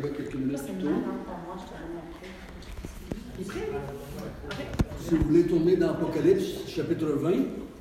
là quelques minutes plus tôt. Si vous voulez tourner dans Apocalypse, chapitre 20.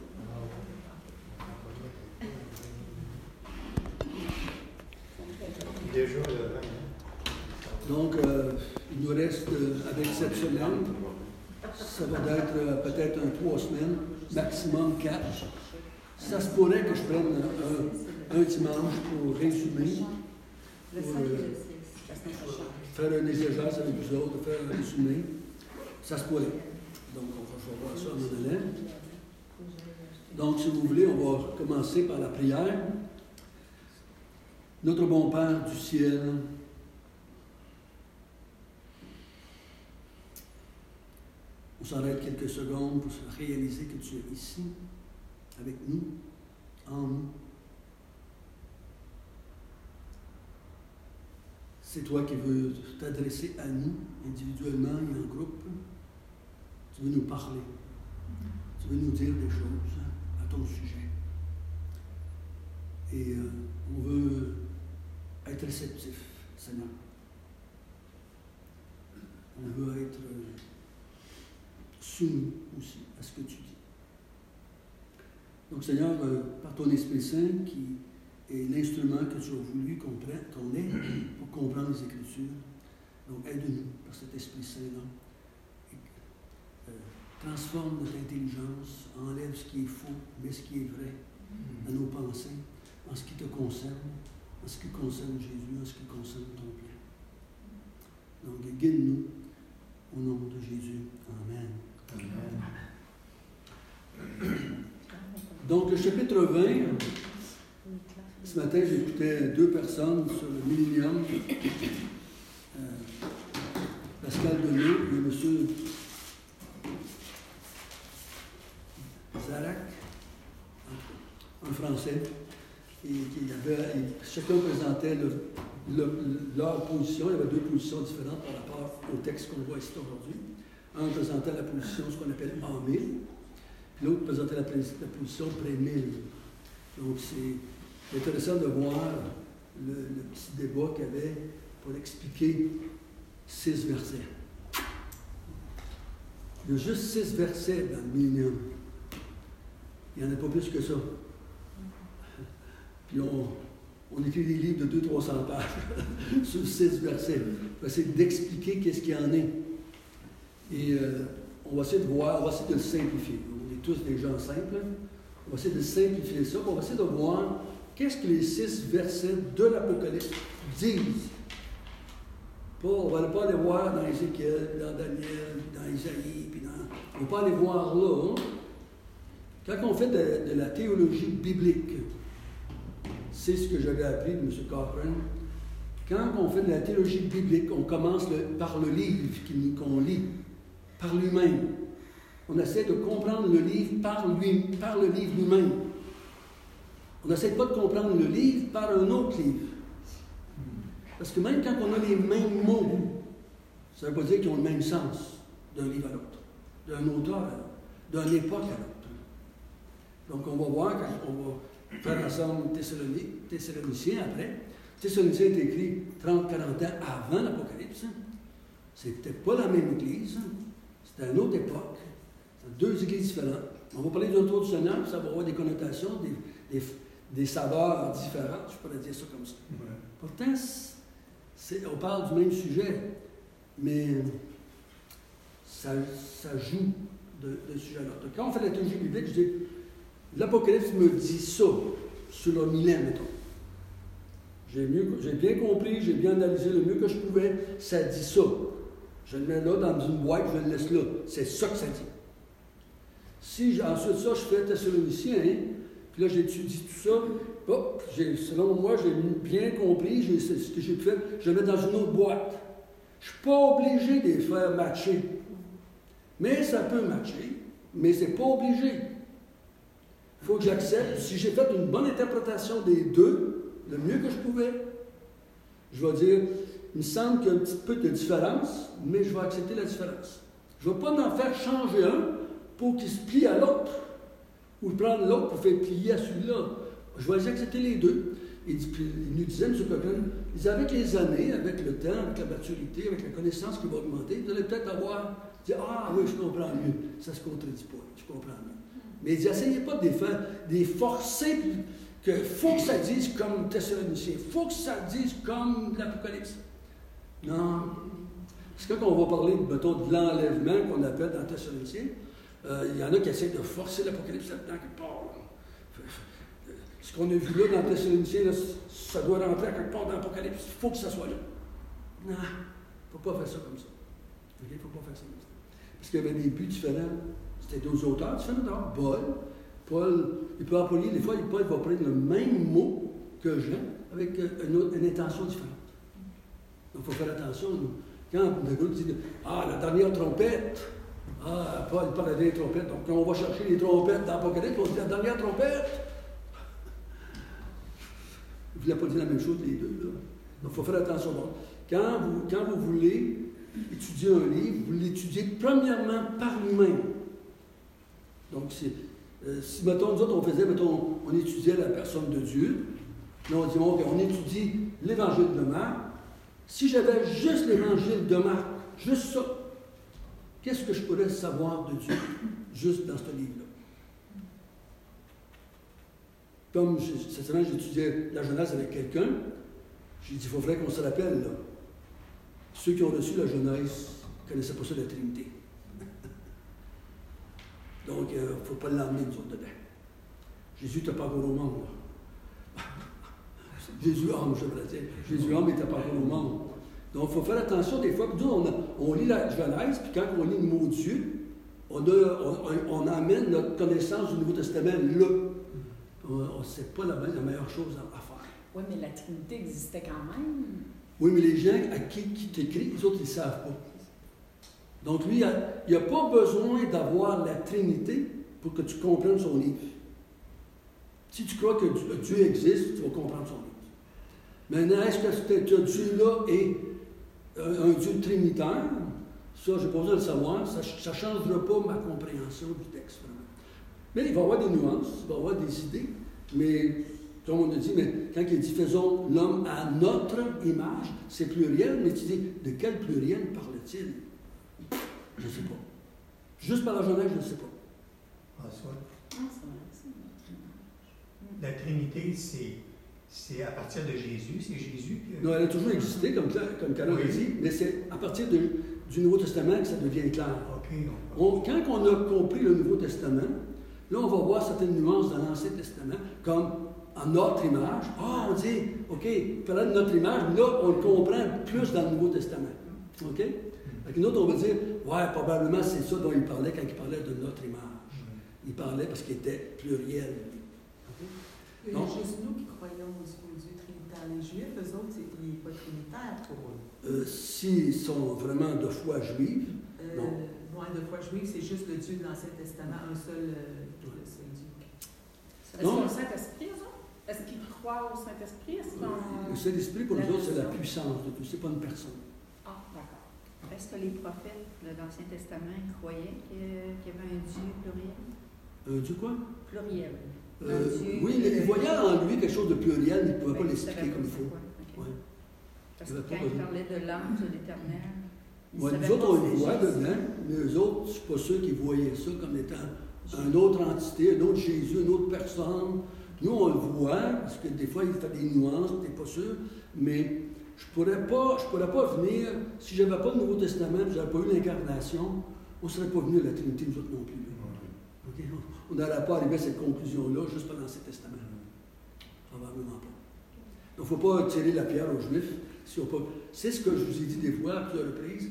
Donc, il nous reste avec cette semaine, ça va être peut-être 3 semaines, maximum 4. Ça se pourrait que je prenne un dimanche pour résumer, pour faire un exégèse avec vous autres, faire un résumé. Ça se pourrait. Donc, on va voir ça en allant. Donc, si vous voulez, on va commencer par la prière. Notre bon Père du ciel, on s'arrête quelques secondes pour réaliser que tu es ici, avec nous, en nous. C'est toi qui veux t'adresser à nous, individuellement et en groupe. Tu veux nous parler. Tu veux nous dire des choses à ton sujet. Et on veut être réceptif, Seigneur. On veut être soumis aussi à ce que tu dis. Donc, Seigneur, par ton Esprit Saint, qui est l'instrument que tu as voulu qu'on ait pour comprendre les Écritures, donc aide-nous par cet Esprit Saint-là. Transforme notre intelligence, enlève ce qui est faux, mais ce qui est vrai dans nos pensées, en ce qui te concerne, en ce qui concerne Jésus, en ce qui concerne ton plan. Donc, guide-nous au nom de Jésus. Amen. Amen. Donc, le chapitre 20, ce matin, j'écoutais 2 personnes sur le Millennium, Pascal Denis et M. Zarak, un Français, et chacun présentait leur position. Il y avait 2 positions différentes par rapport au texte qu'on voit ici aujourd'hui. Un présentait la position, ce qu'on appelle en 1000, puis l'autre présentait la position pré-1000. Donc, c'est intéressant de voir le petit débat qu'il y avait pour expliquer 6 versets. Il y a juste 6 versets dans le Millennium. Il n'y en a pas plus que ça. Puis on écrit des livres de 200-300 pages sur 6 versets. On va essayer d'expliquer qu'est-ce qu'il y en est. Et on va essayer de voir, on va essayer de le simplifier. On est tous des gens simples. On va essayer de simplifier ça. On va essayer de voir qu'est-ce que les 6 versets de l'Apocalypse disent. On ne va pas aller voir dans Ézéchiel, dans Daniel, dans Isaïe, puis on ne va pas aller voir là. Quand on fait de la théologie biblique, c'est ce que j'avais appris de M. Cochran. Quand on fait de la théologie biblique, on commence par le livre qu'on lit, par lui-même. On essaie de comprendre le livre par le livre lui-même. On n'essaie pas de comprendre le livre par un autre livre. Parce que même quand on a les mêmes mots, ça ne veut pas dire qu'ils ont le même sens d'un livre à l'autre, d'un auteur à l'autre, d'une époque à l'autre. Donc, on va voir quand on va faire ensemble Thessaloniciens après. Thessaloniciens est écrit 30-40 ans avant l'Apocalypse. C'était pas la même Église. C'était une autre époque. C'était 2 églises différentes. On va parler d'un tour du Seigneur, ça va avoir des connotations, des saveurs différentes. Je pourrais dire ça comme ça. Ouais. Pourtant, on parle du même sujet, mais ça joue de sujet-là. Donc, quand on fait la théologie biblique, je dis l'Apocalypse me dit ça sur le millénaire, mettons. J'ai bien compris, j'ai bien analysé le mieux que je pouvais, ça dit ça. Je le mets là dans une boîte, je le laisse là. C'est ça que ça dit. Si ensuite ça, je fais Thessaloniciens, puis là j'étudie tout ça, selon moi, j'ai bien compris, ce que j'ai fait, je le mets dans une autre boîte. Je ne suis pas obligé de les faire matcher. Mais ça peut matcher, mais ce n'est pas obligé. Il faut que j'accepte. Si j'ai fait une bonne interprétation des 2, le mieux que je pouvais, je vais dire, il me semble qu'il y a un petit peu de différence, mais je vais accepter la différence. Je ne vais pas en faire changer un pour qu'il se plie à l'autre, ou prendre l'autre pour faire plier à celui-là. Je vais accepter les 2. Il nous disait, M. Cochran, Il dit, avec les années, avec le temps, avec la maturité, avec la connaissance qui va augmenter, vous allez peut-être dire, ah oui, je comprends mieux. Ça ne se contredit pas, je comprends mieux. Mais il dit, essayez pas de les forcer, qu'il faut que ça dise comme Thessaloniciens, il faut que ça dise comme l'Apocalypse. Non. Parce que quand on va parler, mettons, de l'enlèvement qu'on appelle dans Thessaloniciens, il y en a qui essaient de forcer l'Apocalypse là-dedans quelque part. Ce qu'on a vu là dans Thessaloniciens, là, ça doit rentrer à quelque part dans l'Apocalypse. Il faut que ça soit là. Non, il ne faut pas faire ça comme ça. Il ne faut pas faire ça comme ça. Parce qu'il y avait des buts différents. C'était deux auteurs différents. Paul, il peut employer, des fois, Paul va prendre le même mot que Jean avec une intention différente. Donc, il faut faire attention. Quand le groupe dit la dernière trompette, Paul parle de la dernière trompette, donc quand on va chercher les trompettes dans l'Apocalypse, on dit la dernière trompette. Il ne voulait pas dire la même chose les deux. Là. Donc, il faut faire attention. Donc, quand vous voulez étudier un livre, vous l'étudiez premièrement par lui-même. Donc, si, mettons, nous autres, on étudiait la personne de Dieu, là, on dit, OK, on étudie l'évangile de Marc. Si j'avais juste l'évangile de Marc, juste ça, qu'est-ce que je pourrais savoir de Dieu, juste dans ce livre-là? Comme cette semaine, j'étudiais la Genèse avec quelqu'un, j'ai dit, il faudrait qu'on se rappelle, là. Ceux qui ont reçu la Genèse ne connaissaient pas ça de la Trinité. Donc, il ne faut pas l'emmener, nous autres, dedans. Jésus n'était pas encore au monde, là. Jésus homme, je voudrais dire. Jésus homme n'était pas encore au monde. Donc, il faut faire attention des fois. Nous, on lit la Genèse, puis quand on lit le mot Dieu, on amène notre connaissance du Nouveau Testament là. C'est pas la meilleure chose à faire. Oui, mais la Trinité existait quand même. Oui, mais les gens à qui t'écrit, les autres, ils ne savent pas. Donc, lui, il n'a pas besoin d'avoir la Trinité pour que tu comprennes son livre. Si tu crois que Dieu existe, tu vas comprendre son livre. Maintenant, est-ce que ce Dieu-là est un Dieu trinitaire? Ça, je n'ai pas besoin de le savoir. Ça ne changera pas ma compréhension du texte. Vraiment. Mais il va y avoir des nuances, il va y avoir des idées. Mais, comme on a dit, mais quand il dit « faisons l'homme à notre image », c'est pluriel, mais tu dis « de quel pluriel parle-t-il » Je ne sais pas. Juste par la Genèse, je ne sais pas. François? Ah, c'est vrai, c'est notre image. La Trinité, c'est à partir de Jésus, c'est Jésus qui... Non, elle a toujours existé, comme Carole a dit, mais c'est à partir du Nouveau Testament que ça devient clair. Okay, quand on a compris le Nouveau Testament, là, on va voir certaines nuances dans l'Ancien Testament, comme en notre image. On dit, OK, il fallait de notre image, mais là, on le comprend plus dans le Nouveau Testament. OK? Avec une autre, on va dire, ouais, probablement c'est ça dont il parlait quand il parlait de notre image. Il parlait parce qu'il était pluriel. Okay? Il y a juste nous qui croyons au Dieu trinitaire. Les Juifs, eux autres, il n'est pas trinitaire pour eux. S'ils sont vraiment de foi juive, non. Loin de foi juive, c'est juste le Dieu de l'Ancien Testament, un seul Dieu. Est-ce qu'ils ont le Saint-Esprit, eux autres? Est-ce qu'ils croient au Saint-Esprit? Le Saint-Esprit, pour nous autres, c'est la puissance de tout. Ce n'est pas une personne. Ah, d'accord. Est-ce que les prophètes de l'Ancien Testament croyaient qu'il y avait un Dieu pluriel? Un Dieu quoi? Pluriel. Oui, ils voyaient en lui quelque chose de pluriel, mais ils ne pouvaient pas l'expliquer comme il faut. Okay. Ouais. Parce que quand il parlait de l'ange de l'Éternel, nous autres, on le voit dedans, mais eux autres, je ne suis pas sûr qu'ils voyaient ça comme étant une autre entité, un autre Jésus, une autre personne. Nous, on le voit, parce que des fois, il fait des nuances, tu n'es pas sûr, mais je ne pourrais pas venir, si je n'avais pas le Nouveau Testament, si je n'avais pas eu l'incarnation, on ne serait pas venu à la Trinité, nous autres non plus. Okay? On n'aurait pas arrivé à cette conclusion-là juste pendant l'Ancien Testament. Probablement pas. Donc, il ne faut pas tirer la pierre aux Juifs. C'est ce que je vous ai dit des fois à plusieurs reprises.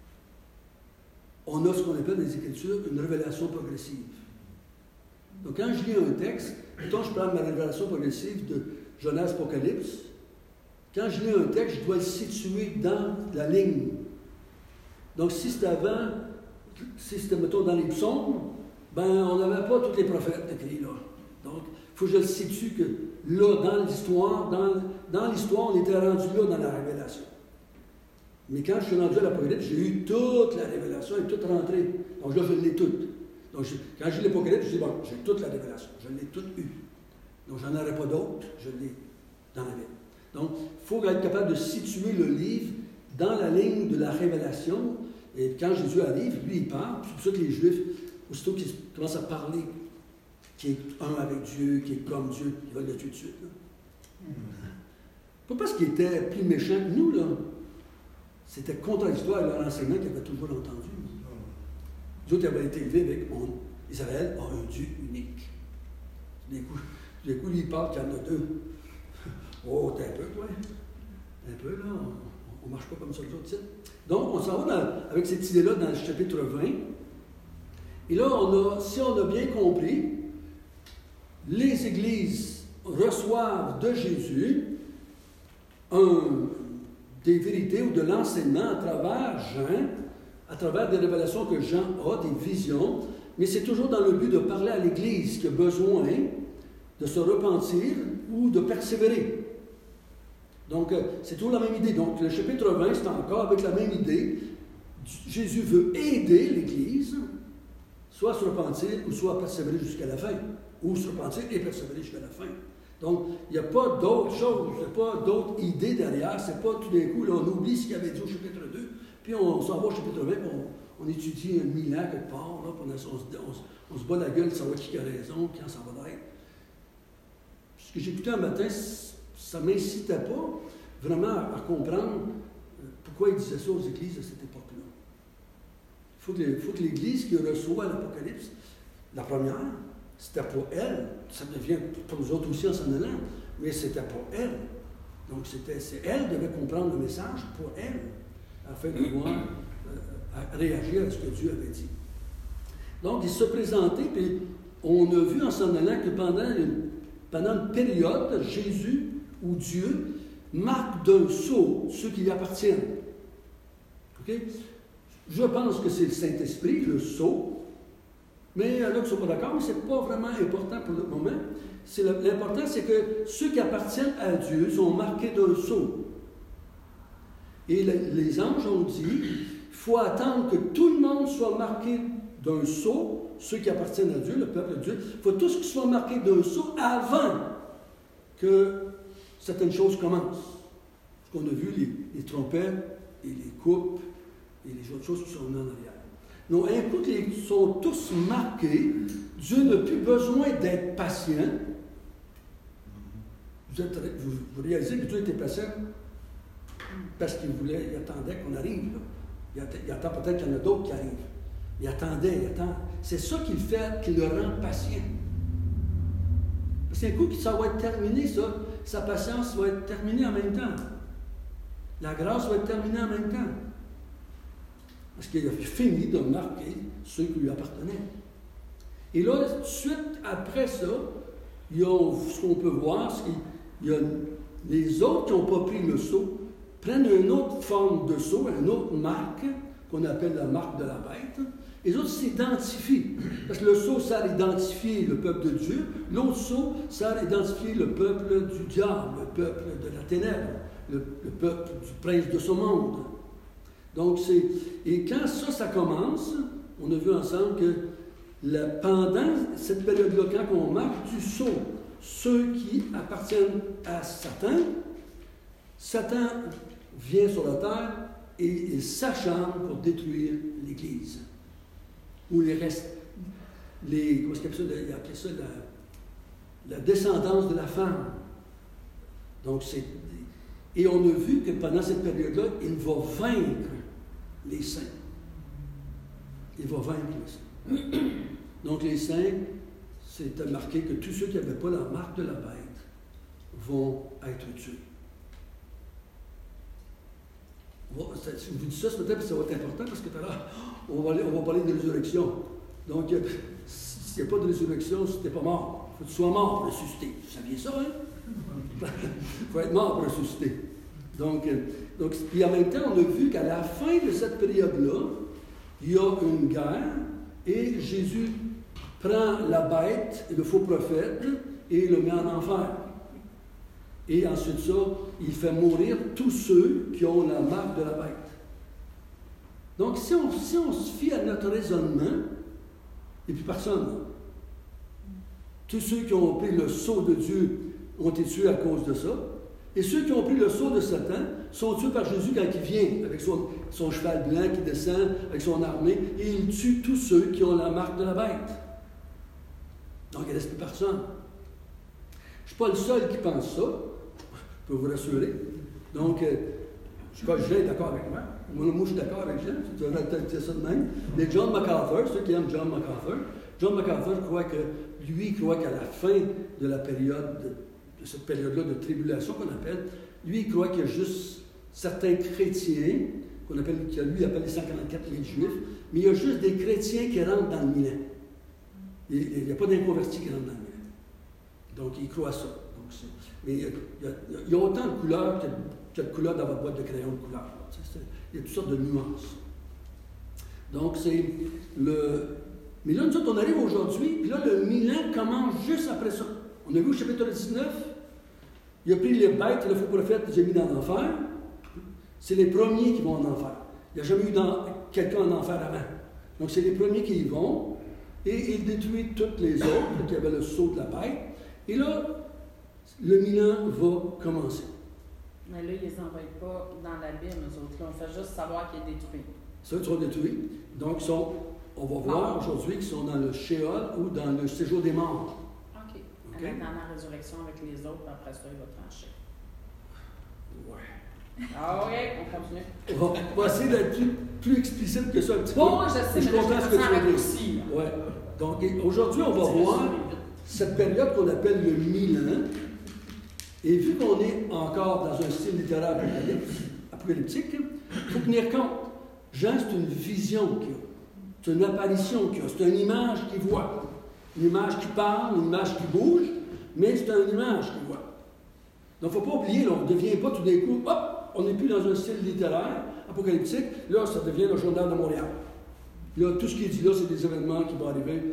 On a ce qu'on appelle dans les Écritures une révélation progressive. Donc, quand je lis un texte, mettons, je prends ma révélation progressive de Genèse Apocalypse. Quand je lis un texte, je dois le situer dans la ligne. Donc, si c'était avant, si c'était, mettons, dans les psaumes, on n'avait pas tous les prophètes écrits là. Donc, il faut que je le situe que là, dans l'histoire, on était rendu là dans la révélation. Mais quand je suis rendu à l'Apocalypse, j'ai eu toute la révélation, elle est toute rentrée. Donc là, je l'ai toute. Donc, quand j'ai l'Apocalypse, je dis, bon, j'ai toute la révélation, je l'ai toute eue. Donc, j'en aurais pas d'autres, je l'ai dans la Bible. Donc, il faut être capable de situer le livre dans la ligne de la révélation. Et quand Jésus arrive, lui, il parle. C'est pour ça que les Juifs, aussitôt qu'ils commencent à parler, qui est un avec Dieu, qui est comme Dieu, ils veulent le tuer tout de suite. Pas parce qu'ils étaient plus méchants que nous, là. C'était contradictoire avec leur enseignement qu'ils avaient toujours entendu. Les autres avaient été élevés avec Israël a un Dieu unique. Du coup, lui, il parle qu'il y en a deux. Oh, t'es un peu, toi. Un peu, là. On ne marche pas comme ça les autres titres. Donc, on s'en va avec cette idée-là dans le chapitre 20. Et là, si on a bien compris, les églises reçoivent de Jésus des vérités ou de l'enseignement à travers Jean, à travers des révélations que Jean a, des visions, mais c'est toujours dans le but de parler à l'Église qui a besoin de se repentir ou de persévérer. Donc, c'est toujours la même idée. Donc, le chapitre 20, c'est encore avec la même idée. Jésus veut aider l'Église, soit à se repentir ou soit à persévérer jusqu'à la fin, ou se repentir et persévérer jusqu'à la fin. Donc, il n'y a pas d'autre chose, il n'y a pas d'autre idée derrière. C'est pas tout d'un coup, là, on oublie ce qu'il avait dit au chapitre 2, puis on s'en va au chapitre 20, on étudie 1000 ans quelque part, là, puis on se bat la gueule de savoir qui a raison, quand ça va être. Ce que j'écoutais un matin, ça ne m'incitait pas vraiment à comprendre pourquoi il disait ça aux églises de cette époque-là. Il faut que l'Église qui reçoit l'Apocalypse, la première, c'était pour elle, ça devient pour nous autres aussi en s'en allant, mais c'était pour elle. Donc elle devait comprendre le message pour elle, afin de pouvoir réagir à ce que Dieu avait dit. Donc il se présentait, puis on a vu en s'en allant que pendant une période, Jésus ou Dieu marque d'un sceau ceux qui lui appartiennent. Okay? Je pense que c'est le Saint-Esprit, le sceau. Mais là, ils ne sont pas d'accord, mais ce n'est pas vraiment important pour le moment. L'important, c'est que ceux qui appartiennent à Dieu sont marqués d'un sceau. Et les anges ont dit, il faut attendre que tout le monde soit marqué d'un sceau, ceux qui appartiennent à Dieu, le peuple de Dieu. Il faut tous qu'ils soient marqués d'un sceau avant que certaines choses commencent. Parce qu'on a vu les trompettes et les coupes et les autres choses qui sont en arrière. Donc, un coup qu'ils sont tous marqués, Dieu n'a plus besoin d'être patient. Vous réalisez que Dieu était patient parce qu'il attendait qu'on arrive. Là. Il attend peut-être qu'il y en a d'autres qui arrivent. Il attendait. C'est ça qui le fait, qui le rend patient. Parce qu'un coup que ça va être terminé, ça, sa patience va être terminée en même temps. La grâce va être terminée en même temps. Parce qu'il a fini de marquer ceux qui lui appartenaient. Et là, tout de suite après ça, ce qu'on peut voir, c'est qu'il y a les autres qui n'ont pas pris le sceau, prennent une autre forme de sceau, une autre marque, qu'on appelle la marque de la bête. Les autres s'identifient. Parce que le sceau sert à identifier le peuple de Dieu, l'autre sceau sert à identifier le peuple du diable, le peuple de la ténèbre, le peuple du prince de ce monde. Donc, et quand ça commence, on a vu ensemble que pendant cette période-là, quand on marque du sceau, ceux qui appartiennent à Satan, Satan vient sur la terre et il s'acharne pour détruire l'Église. Ou les restes, comment est-ce qu'il appelle ça? La descendance de la femme. Donc, et on a vu que pendant cette période-là, il va vaincre les saints. Il va vaincre les saints. Donc, les saints, c'est marqué que tous ceux qui n'avaient pas la marque de la bête vont être tués. Je vous dis ça, c'est peut-être que ça va être important parce que tout à l'heure, on va parler de résurrection. Donc, s'il n'y a pas de résurrection, si tu n'es pas mort, il faut que tu sois mort pour ressusciter. Vous saviez ça, hein? Il faut être mort pour ressusciter. Donc, puis en même temps, on a vu qu'à la fin de cette période-là, il y a une guerre et Jésus prend la bête et le faux prophète et le met en enfer. Et ensuite ça, il fait mourir tous ceux qui ont la marque de la bête. Donc, si on se fie à notre raisonnement, il n'y a plus personne. Tous ceux qui ont pris le sceau de Dieu ont été tués à cause de ça. Et ceux qui ont pris le sceau de Satan sont tués par Jésus quand il vient, avec son cheval blanc qui descend, avec son armée, et il tue tous ceux qui ont la marque de la bête. Donc, il ne reste plus personne. Je ne suis pas le seul qui pense ça, je peux vous rassurer. Donc, je crois que Jean est d'accord avec moi. Moi, je suis d'accord avec Jean, tu devrais peut-être ça de même. Mais John MacArthur, ceux qui aiment John MacArthur croit qu'à la fin de la période, de cette période-là de tribulation qu'on appelle, lui, il croit qu'il y a juste certains chrétiens, lui appelle les 144 000 juifs, mais il y a juste des chrétiens qui rentrent dans le millénaire. Il n'y a pas d'inconvertis qui rentrent dans le millénaire. Donc, il croit ça. Mais il y a autant de couleurs qu'il y a de couleurs dans votre boîte de crayons de couleurs. Il y a toutes sortes de nuances. Donc, c'est le... Mais là, nous autres, on arrive aujourd'hui, puis là, le 1000 ans commence juste après ça. On a vu au chapitre 19, il a pris les bêtes, le faux prophète, il les a mis dans l'enfer. C'est les premiers qui vont en enfer. Il n'y a jamais eu quelqu'un en enfer avant. Donc, c'est les premiers qui y vont, et il détruit toutes les autres, qui avaient le sceau de la bête. Et là, le 1000 ans va commencer. Mais là, ils ne les envoient pas dans l'abîme, eux autres. Là, on fait juste savoir qu'il est détruit. Ça, ils sont détruits. Donc, on va voir aujourd'hui qu'ils sont dans le Sheol ou dans le séjour des morts. OK. Dans la résurrection avec les autres, après ça, il va trancher. Ouais. Ah oui, on continue. On va essayer d'être plus explicite que ça un petit peu. Bon, je sais, mais comprends ce que tu veux dire aussi. Ouais. Donc, aujourd'hui, on va voir cette période qu'on appelle le 1000 ans. Et vu qu'on est encore dans un style littéraire apocalyptique, il faut tenir compte. Jean, c'est une vision qu'il a. C'est une apparition qu'il a. C'est une image qu'il voit. Une image qui parle, une image qui bouge, mais c'est une image qu'il voit. Donc, il ne faut pas oublier, là, on ne devient pas tout d'un coup, hop, on n'est plus dans un style littéraire apocalyptique. Là, ça devient le Journal de Montréal. Là, tout ce qui est dit là, c'est des événements qui vont arriver.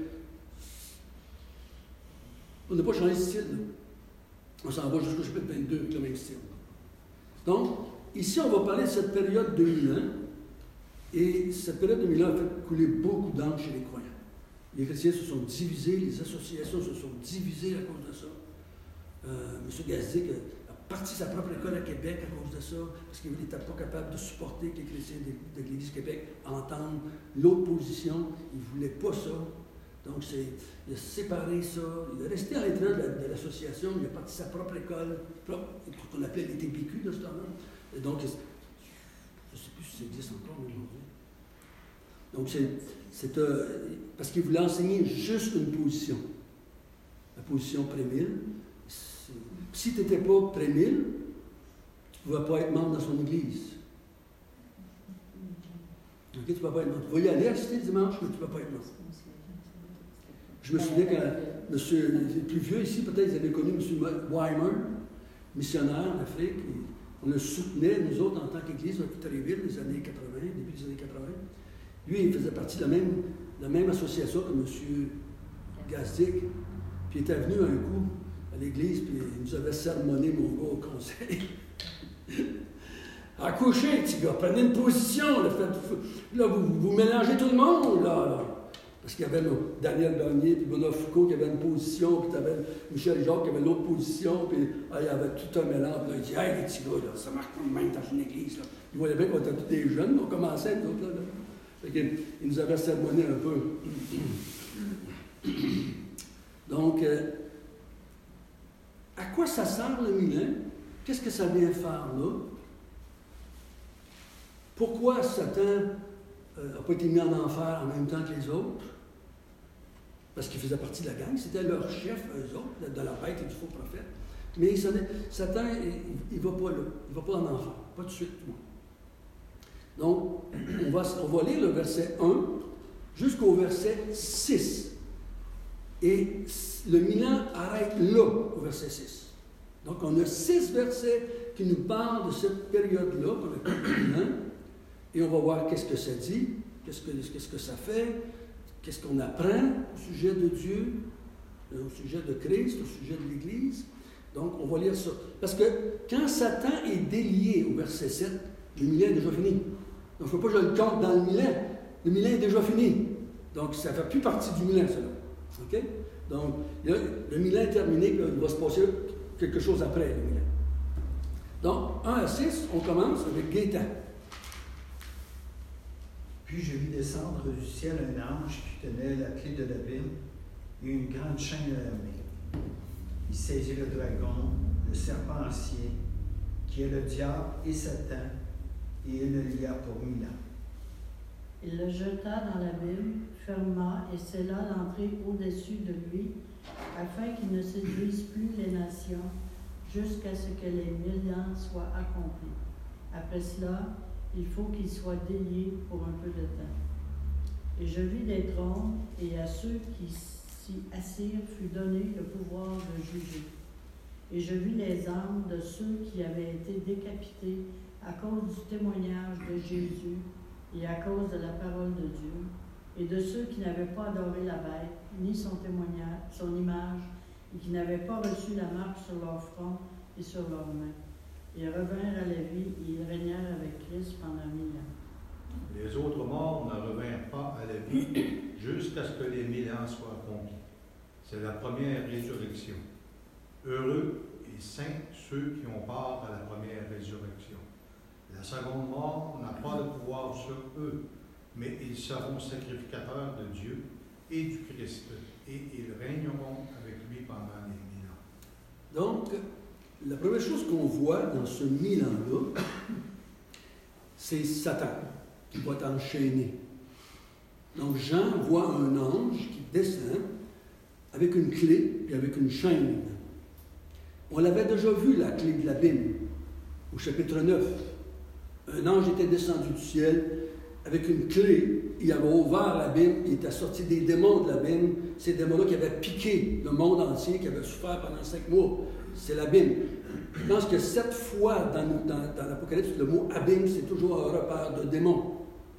On n'a pas changé de style, là. On s'en va jusqu'au chapitre 22 avec le même style. Donc, ici, on va parler de cette période de 1000 ans. Et cette période de 1000 ans a fait couler beaucoup d'encre chez les croyants. Les chrétiens se sont divisés, les associations se sont divisées à cause de ça. M. Gazdic a parti sa propre école à Québec à cause de ça, parce qu'il n'était pas capable de supporter que les chrétiens de l'Église du Québec entendent l'autre position. Il ne voulait pas ça. Donc, il a séparé ça. Il est resté à l'intérieur de l'association. Il a parti sa propre école, qu'on appelait les TPQ de ce temps-là. Et donc, je ne sais plus si ça existe encore aujourd'hui. Donc, c'est parce qu'il voulait enseigner juste une position. La position pré-1000. Si tu n'étais pas pré-1000, tu ne pouvais pas être membre dans son église. Okay, tu ne peux pas être membre. Tu vas y aller assister dimanche, mais tu ne peux pas être membre. Je me souviens quand les plus vieux ici, peut-être, ils avaient connu M. Weimer, missionnaire en Afrique. On le soutenait, nous autres, en tant qu'Église, à Victoriaville, les années 80, début des années 80. Lui, il faisait partie de la même association que M. Gazdic. Puis il était venu un coup à l'Église, puis il nous avait sermonné, mon gars, au conseil. Accouchez, petit gars, prenez une position. Là, vous mélangez tout le monde, là. Parce qu'il y avait Daniel Bernier, puis Benoît Foucault qui avait une position, puis tu avais Michel Jacques qui avait l'autre position, puis il y avait tout un mélange. Puis là, il dit, hey, les petits gars, là, ça marche pas de même dans une église. Là. Il voyait bien qu'on était tous des jeunes, on commençait, nous autres, là. Fait qu'il nous avait sermonné un peu. Donc, à quoi ça sert le 1000 ans? Qu'est-ce que ça vient faire là? Pourquoi Satan n'a pas été mis en enfer en même temps que les autres? Parce qu'ils faisaient partie de la gang, c'était leur chef, eux autres, de la bête et du faux prophète. Mais Satan, il ne va pas là, il ne va pas en enfer, pas de suite. Donc, on va lire le verset 1 jusqu'au verset 6. Et le 1000 ans arrête là, au verset 6. Donc, on a 6 versets qui nous parlent de cette période-là, qu'on appelle le 1000 ans. Et on va voir qu'est-ce que ça dit, qu'est-ce que ça fait, qu'est-ce qu'on apprend au sujet de Dieu, au sujet de Christ, au sujet de l'Église. Donc, on va lire ça. Parce que quand Satan est délié au verset 7, le 1000 ans est déjà fini. Donc, il ne faut pas que je le compte dans le 1000 ans. Le 1000 ans est déjà fini. Donc, ça ne fait plus partie du 1000 ans, cela. OK? Donc, le 1000 ans est terminé, puis il va se passer quelque chose après le 1000 ans. Donc, 1 à 6, on commence avec Gaétan. Puis je vis descendre du ciel un ange qui tenait la clé de l'abîme et une grande chaîne à la main. Il saisit le dragon, le serpent ancien, qui est le diable et Satan, et il le lia pour 1000 ans. Il le jeta dans l'abîme, ferma et scella l'entrée au-dessus de lui, afin qu'il ne séduise plus les nations, jusqu'à ce que les 1000 ans soient accomplis. Après cela, il faut qu'il soit délié pour un peu de temps. Et je vis des trônes, et à ceux qui s'y assirent fut donné le pouvoir de juger. Et je vis les âmes de ceux qui avaient été décapités à cause du témoignage de Jésus et à cause de la parole de Dieu, et de ceux qui n'avaient pas adoré la bête, ni son témoignage, son image, et qui n'avaient pas reçu la marque sur leur front et sur leurs mains. Ils revinrent à la vie et ils régnèrent avec Christ pendant 1000 ans. Les autres morts ne revinrent pas à la vie jusqu'à ce que les 1000 ans soient accomplis. C'est la première résurrection. Heureux et saints ceux qui ont part à la première résurrection. La seconde mort n'a pas de pouvoir sur eux, mais ils seront sacrificateurs de Dieu et du Christ, et ils régneront avec lui pendant les 1000 ans. Donc, la première chose qu'on voit dans ce 1000 ans-là, c'est Satan qui va être enchaîné. Donc, Jean voit un ange qui descend avec une clé et avec une chaîne. On l'avait déjà vu, la clé de l'abîme, au chapitre 9. Un ange était descendu du ciel avec une clé, il avait ouvert l'abîme, il était sorti des démons de l'abîme, ces démons-là qui avaient piqué le monde entier, qui avaient souffert pendant 5 mois. C'est l'abîme. Je pense que 7 fois dans l'Apocalypse, le mot abîme, c'est toujours un repère de démons.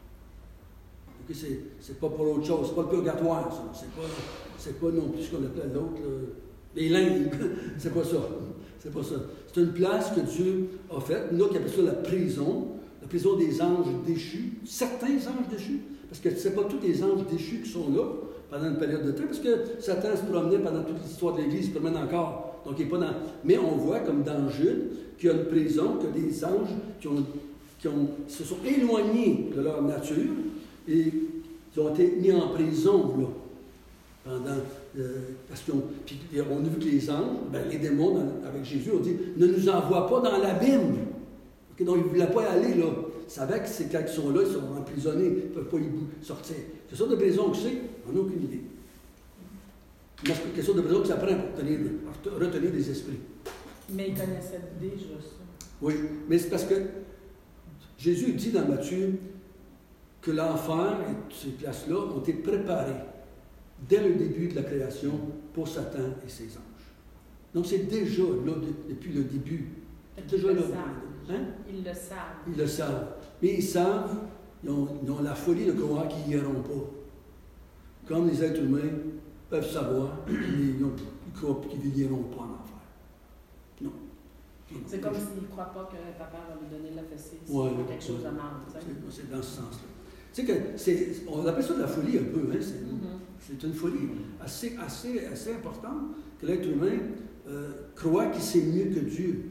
C'est pas pour autre chose, c'est pas le purgatoire, ça. C'est pas non plus ce qu'on appelle l'autre, les limbes. C'est pas ça. C'est pas ça. C'est une place que Dieu a faite. Nous, qui appelle ça la prison des anges déchus, certains anges déchus, parce que ce n'est pas tous les anges déchus qui sont là pendant une période de temps, parce que Satan se promenait pendant toute l'histoire de l'Église, il se promène encore. Donc, il n'est pas dans... Mais on voit, comme dans Jude, qu'il y a une prison, qu'il y a des anges qui se sont éloignés de leur nature et qui ont été mis en prison, là, pendant... parce qu'on a vu que les anges, les démons, avec Jésus, ont dit « Ne nous envoie pas dans l'abîme ». Okay, donc, ils ne voulaient pas y aller, là. Ils savaient que quand ils sont là, ils sont emprisonnés, ils ne peuvent pas y sortir. Quelle sorte de prison que c'est, on n'a aucune idée. Mais c'est quelque chose de prison que ça prend pour retenir des esprits. Mais ils connaissaient déjà ça. Oui, mais c'est parce que Jésus dit dans Matthieu que l'enfer et ces places-là ont été préparées dès le début de la création pour Satan et ses anges. Donc c'est déjà là depuis le début. Déjà là. Hein? Ils le savent. Ils le savent. Mais ils savent, ils ont la folie de croire qu'ils n'y iront pas. Comme les êtres humains peuvent savoir, mais ils croient qu'ils n'iront pas en enfer. Non. C'est comme s'ils ne croient pas que papa va lui donner la fessée. Ouais, quelque chose à manger. C'est dans ce sens-là. Tu sais que on appelle ça de la folie un peu, hein? C'est une folie assez importante que l'être humain croit qu'il sait mieux que Dieu.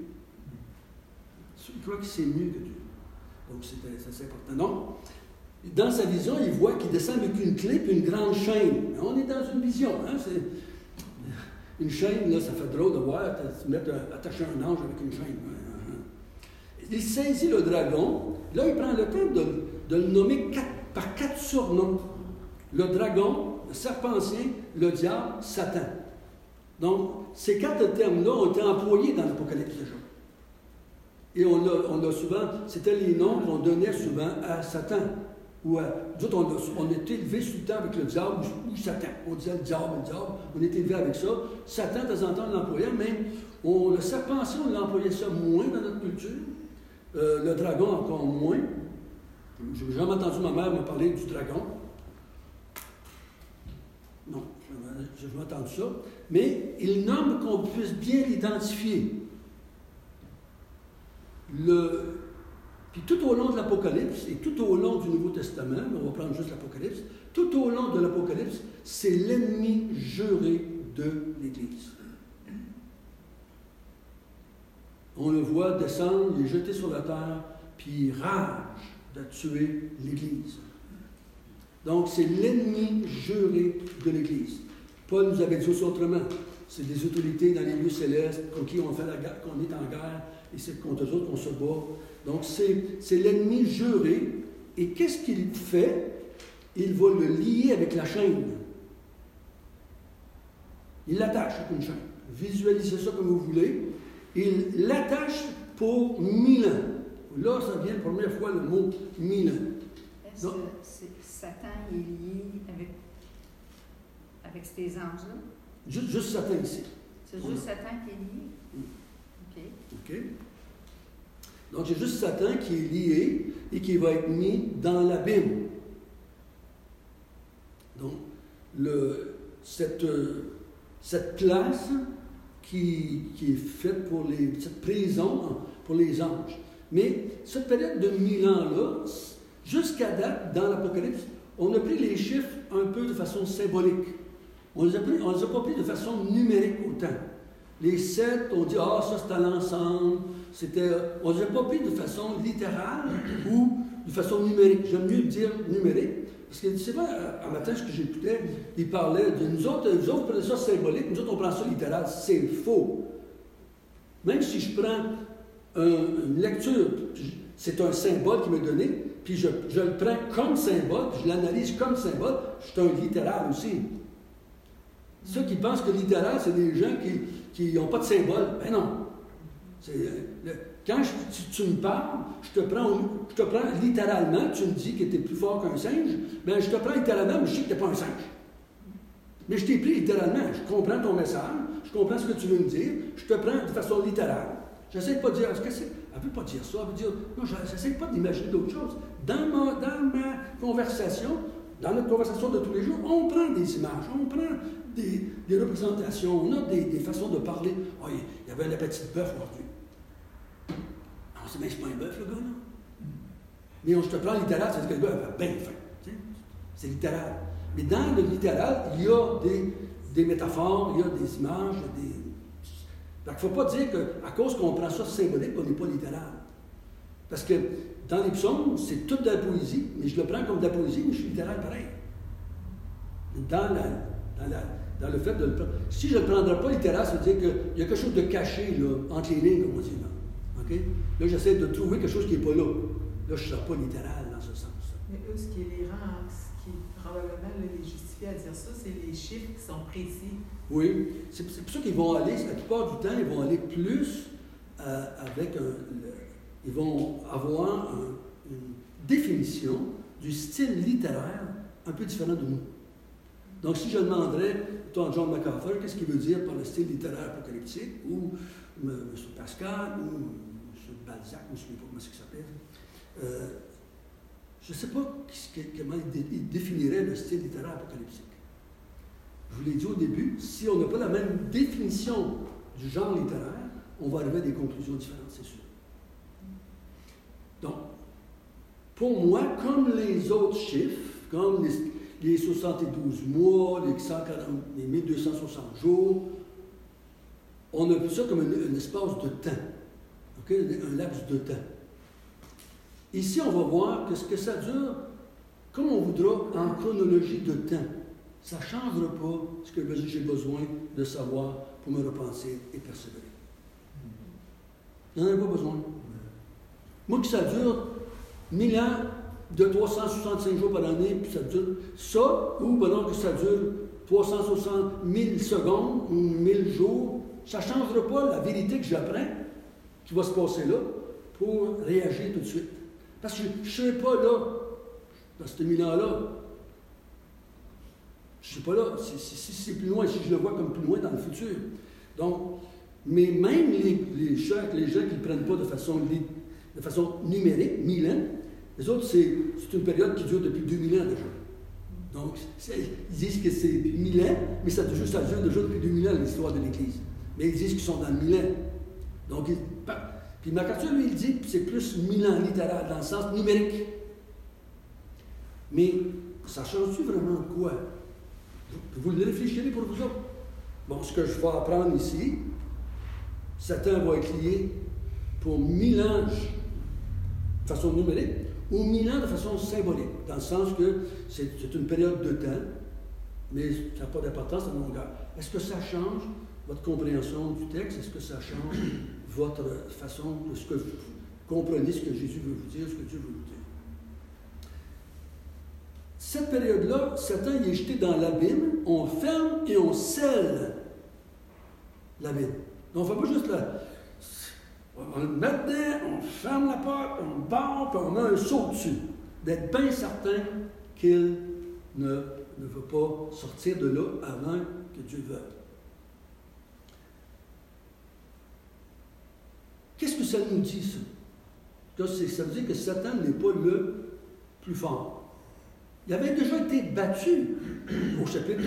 Il croit qu'il sait mieux que Dieu. Donc c'est assez important. Donc, dans sa vision, il voit qu'il descend avec une clé et une grande chaîne. On est dans une vision. Hein? Une chaîne, là, ça fait drôle de voir, attacher un ange avec une chaîne. Il saisit le dragon. Là, il prend le temps de le nommer par 4 surnoms. Le dragon, le serpent ancien, le diable, Satan. Donc, ces 4 termes-là ont été employés dans l'Apocalypse déjà. Et on a souvent, c'était les noms qu'on donnait souvent à Satan. Ou d'autres, on était élevé sous le temps avec le diable ou Satan. On disait le diable. On était élevé avec ça. Satan, de temps en temps, on l'employait, mais le serpent ancien, on l'employait ça moins dans notre culture. Le dragon, encore moins. Je n'ai jamais entendu ma mère me parler du dragon. Non, je n'ai jamais entendu ça. Mais il nomme qu'on puisse bien l'identifier. Puis tout au long de l'Apocalypse et tout au long du Nouveau Testament, on va prendre juste l'Apocalypse, tout au long de l'Apocalypse, c'est l'ennemi juré de l'Église. on le voit descendre, il est jeté sur la terre, puis il rage de tuer l'Église. Donc, c'est l'ennemi juré de l'Église. Paul nous avait dit aussi autrement. C'est des autorités dans les lieux célestes contre qui on fait la guerre, qu'on est en guerre, et c'est contre eux autres qu'on se bat. Donc, c'est l'ennemi juré. Et qu'est-ce qu'il fait? Il va le lier avec la chaîne. Il l'attache avec une chaîne. Visualisez ça comme vous voulez. Il l'attache pour 1000 ans. Là, ça vient pour la première fois le mot 1000 ans. Est-ce que Satan est lié avec ces anges-là? Juste Satan ici. C'est juste Satan qui est lié? OK. OK. Donc, c'est juste Satan qui est lié et qui va être mis dans l'abîme. Donc, cette place qui est faite pour cette prison pour les anges. Mais cette période de 1000 ans-là, jusqu'à date, dans l'Apocalypse, on a pris les chiffres un peu de façon symbolique. On ne les a pas pris de façon numérique autant. Les 7, on dit, ça c'est à l'ensemble. On ne les a pas pris de façon littérale ou de façon numérique. J'aime mieux dire numérique. Parce que, c'est vrai, un matin, ce que j'écoutais, il parlait de nous autres, vous prenez ça symbolique, nous autres, on prend ça littéral. C'est faux. Même si je prends une lecture, c'est un symbole qui m'est donné, puis je le prends comme symbole, je l'analyse comme symbole, je suis un littéral aussi. Ceux qui pensent que littéral, c'est des gens qui n'ont pas de symbole. Ben non. Quand tu me parles, je te prends littéralement, tu me dis que tu es plus fort qu'un singe, bien je te prends littéralement, mais je sais que tu n'es pas un singe. Mais je t'ai pris littéralement, je comprends ton message, je comprends ce que tu veux me dire, je te prends de façon littérale. J'essaie de pas dire, elle ne veut pas dire ça, elle veut dire, non, j'essaie pas d'imaginer d'autres choses. Dans ma conversation, dans notre conversation de tous les jours, on prend des images, on prend des représentations, on a des façons de parler. Oh, il y avait un appétit de bœuf aujourd'hui. Non, c'est bien, c'est pas un bœuf, le gars, là. Mais je te prends littéral, ça veut dire que le gars avait bien faim. C'est littéral. Mais dans le littéral, il y a des métaphores, il y a des images, Donc, il ne faut pas dire qu'à cause qu'on prend ça symbolique, on n'est pas littéral. Parce que dans les psaumes, c'est toute de la poésie, mais je le prends comme de la poésie, mais je suis littéral pareil. Dans le fait de le prendre. Si je ne le prendrais pas littéral, ça veut dire qu'il y a quelque chose de caché là, entre les lignes, comme on dit là. Okay? Là, j'essaie de trouver quelque chose qui n'est pas là. Là, je ne serai pas littéral dans ce sens. Mais eux, ce qui les rend, ce qui probablement les justifie à dire ça, c'est les chiffres qui sont précis. Oui, c'est pour ça qu'ils vont aller, la plupart du temps, ils vont aller plus avec ils vont avoir une définition du style littéraire un peu différent de nous. Donc, si je demanderais, toi, John MacArthur, qu'est-ce qu'il veut dire par le style littéraire apocalyptique, ou M. Pascal, ou M. Balzac, je ne sais pas comment ça s'appelle, je ne sais pas comment il définirait le style littéraire apocalyptique. Je vous l'ai dit au début, si on n'a pas la même définition du genre littéraire, on va arriver à des conclusions différentes, c'est sûr. Donc, pour moi, comme les autres chiffres, comme les 72 mois, les 1260 jours, on a vu ça comme un espace de temps, okay? Un laps de temps. Ici, on va voir que ce que ça dure, comme on voudra, en chronologie de temps. Ça ne changera pas ce que j'ai besoin de savoir pour me repenser et persévérer. Il n'y en a pas besoin. Moi, que ça dure 1000 ans, de 365 jours par année, puis ça dure ça, ou ben non, que ça dure 360 000 secondes ou 1000 jours, ça ne changera pas la vérité que j'apprends qui va se passer là pour réagir tout de suite. Parce que je ne serai pas là, dans ces 1000 ans-là. Je ne suis pas là. Si c'est plus loin, si je le vois comme plus loin dans le futur. Donc, mais même les gens qui ne le prennent pas de façon numérique, 1000 ans, les autres, c'est une période qui dure depuis 2000 ans déjà. Donc, ils disent que c'est 1000 ans, mais ça dure déjà depuis 2000 ans l'histoire de l'Église. Mais ils disent qu'ils sont dans le 1000 ans. Donc, puis MacArthur, lui, il dit que c'est plus 1000 ans littéral, dans le sens numérique. Mais ça change-tu vraiment quoi? Vous le réfléchirez pour vous autres. Bon, ce que je vais apprendre ici, Satan va être lié pour 1000 ans de façon numérique ou 1000 ans de façon symbolique, dans le sens que c'est une période de temps, mais ça n'a pas d'importance à longueur. Est-ce que ça change votre compréhension du texte? Est-ce que ça change votre façon de ce que vous comprenez, ce que Jésus veut vous dire, ce que Dieu veut vous dire? Cette période-là, Satan il est jeté dans l'abîme, on ferme et on scelle l'abîme. Donc on ne fait pas juste on le met dedans, on ferme la porte, on barre, puis on met un saut dessus. D'être bien certain qu'il ne veut pas sortir de là avant que Dieu veuille. Qu'est-ce que ça nous dit, ça? Ça veut dire que Satan n'est pas le plus fort. Il avait déjà été battu au chapitre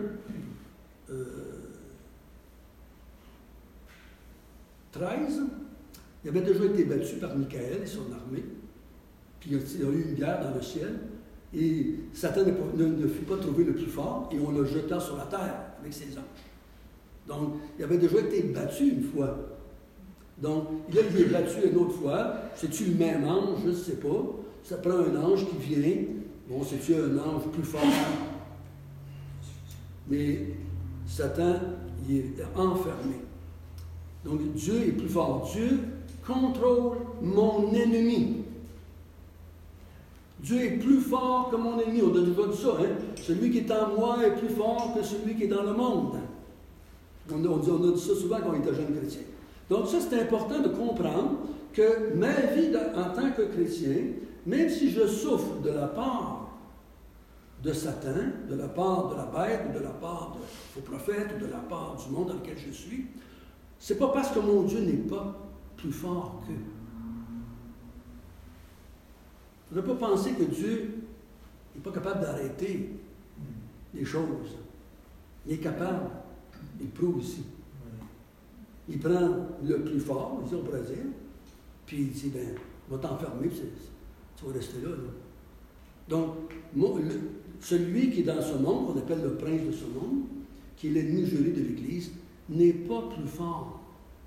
13. Il avait déjà été battu par Michael et son armée. Puis il y a eu une guerre dans le ciel. Et Satan ne fut pas trouvé le plus fort et on l'a jeté sur la terre avec ses anges. Donc, il avait déjà été battu une fois. Donc, là, il est battu une autre fois. C'est-tu le même ange? Je ne sais pas. Ça prend un ange qui vient. Bon, c'est-tu un ange plus fort? Mais Satan, il est enfermé. Donc, Dieu est plus fort. Dieu contrôle mon ennemi. Dieu est plus fort que mon ennemi. On a déjà dit ça, hein? Celui qui est en moi est plus fort que celui qui est dans le monde. On a dit ça souvent quand on était jeune chrétien. Donc ça, c'est important de comprendre que ma vie en tant que chrétien, même si je souffre de la part de Satan, de la part de la bête, ou de la part de faux prophètes, ou de la part du monde dans lequel je suis, c'est pas parce que mon Dieu n'est pas plus fort qu'eux. Il ne faut pas penser que Dieu n'est pas capable d'arrêter les choses. Il est capable. Il prouve ici. Il prend le plus fort, ici on pourrait dire, puis il dit, ben, on va t'enfermer, puis tu vas rester là. Donc, celui qui est dans ce monde, qu'on appelle le prince de ce monde, qui est l'ennemi juré de l'Église, n'est pas plus fort.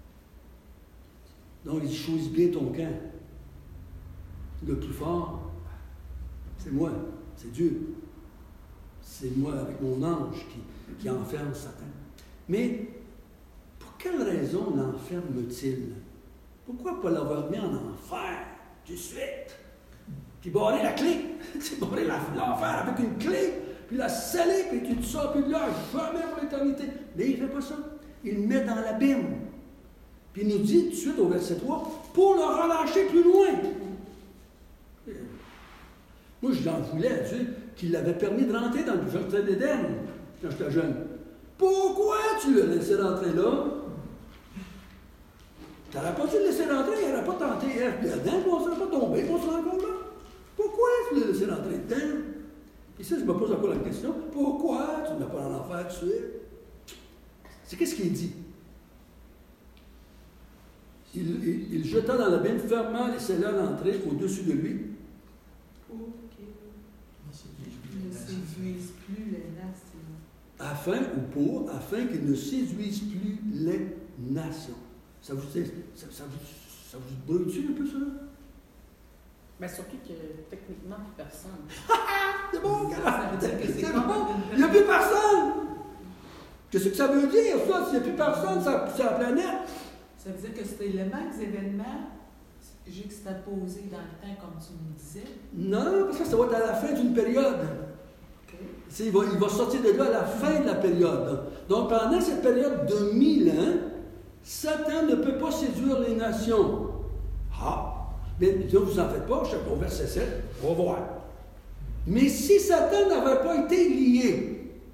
Donc, il choisit bien ton camp. Le plus fort, c'est moi, c'est Dieu. C'est moi avec mon ange qui enferme Satan. Mais, pour quelle raison l'enferme-t-il? Pourquoi pas l'avoir mis en enfer tout de suite? Puis barrer la clé, barrer l'enfer avec une clé, puis la sceller, puis tu te sors plus de là, jamais pour l'éternité. Mais il ne fait pas ça. Il le met dans l'abîme. Puis il nous dit tout de suite au verset 3, pour le relâcher plus loin. Moi, j'en voulais à Dieu qu'il l'avait permis de rentrer dans le jardin d'Éden quand j'étais jeune. Pourquoi tu l'as laissé rentrer là? Tu n'aurais pas dû le laisser rentrer, il n'aurait pas tenté Ève dedans, puis on ne serait pas tombé, puis on serait encore là. Pourquoi tu l'as laissé rentrer dedans? Et ça, je me pose encore la question, pourquoi tu ne l'as pas en enfer tout de suite? C'est qu'est-ce qu'il dit? Il jeta dans l'abîme, fermant les scellés à l'entrée au-dessus de lui. Ne séduise plus les nations. Afin qu'ils ne séduisent plus les nations. Ça vous brûle-tu un peu, ça? Mais surtout que techniquement, plus personne. C'est bon, Ça veut dire que c'est bon. Il n'y a plus personne! Qu'est-ce que ça veut dire, ça? S'il n'y a plus personne sur la planète? Ça veut dire que c'était le même événement juxtaposé dans le temps, comme tu me disais? Non, parce que ça va être à la fin d'une période. Okay. Il va sortir de là à la fin de la période. Donc, pendant cette période de 1000 ans, Satan ne peut pas séduire les nations. Ah! Mais ne vous en faites pas, je suis au verset 7, on va voir. Mais si Satan n'avait pas été lié,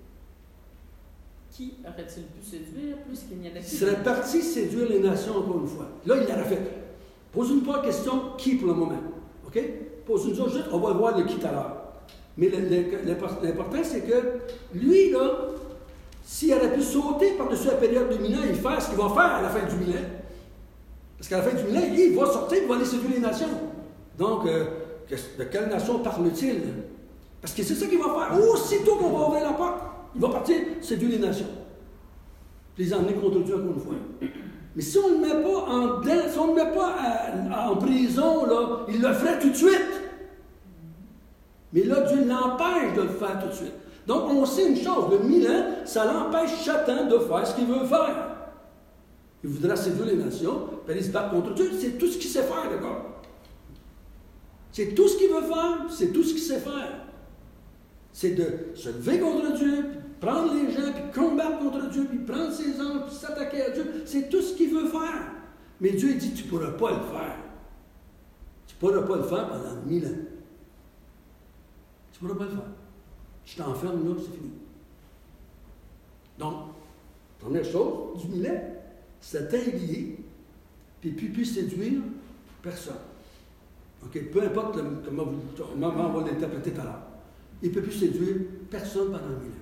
qui aurait-il pu séduire plus qu'il n'y en a plus? Il serait parti séduire les nations encore une fois. Là, il l'aurait fait. Pose-nous pas la question qui pour le moment. OK? Pose-nous juste, on va voir le qui tout à l'heure. Mais l'important, c'est que lui, là, s'il aurait pu sauter par-dessus la période de 1000 ans et faire ce qu'il va faire à la fin du 1000 ans, parce qu'à la fin du 1000 ans, il va sortir, il va aller séduire les nations. Donc, de quelle nation parle-t-il? Parce que c'est ça qu'il va faire. Aussitôt qu'on va ouvrir la porte, il va partir séduire les nations. Les emmener contre Dieu encore une fois. Mais si on ne le met pas en dedans, si on ne le met pas en prison, là, il le ferait tout de suite. Mais là, Dieu l'empêche de le faire tout de suite. Donc, on sait une chose, le 1000 ans, ça l'empêche Satan de faire ce qu'il veut faire. Il voudra séduire les nations, puis aller se battre contre Dieu. C'est tout ce qu'il sait faire, le gars. C'est tout ce qu'il veut faire, c'est tout ce qu'il sait faire. C'est de se lever contre Dieu, puis prendre les gens, puis combattre contre Dieu, puis prendre ses anges, puis s'attaquer à Dieu. C'est tout ce qu'il veut faire. Mais Dieu dit, tu ne pourras pas le faire. Tu ne pourras pas le faire pendant 1000 ans. Tu ne pourras pas le faire. Je t'enferme là, c'est fini. Donc, première chose, du 1000 ans, Satan est lié, puis il ne peut séduire personne. Okay? Peu importe comment on va l'interpréter tout à l'heure. Il ne peut plus séduire personne pendant 1000 ans.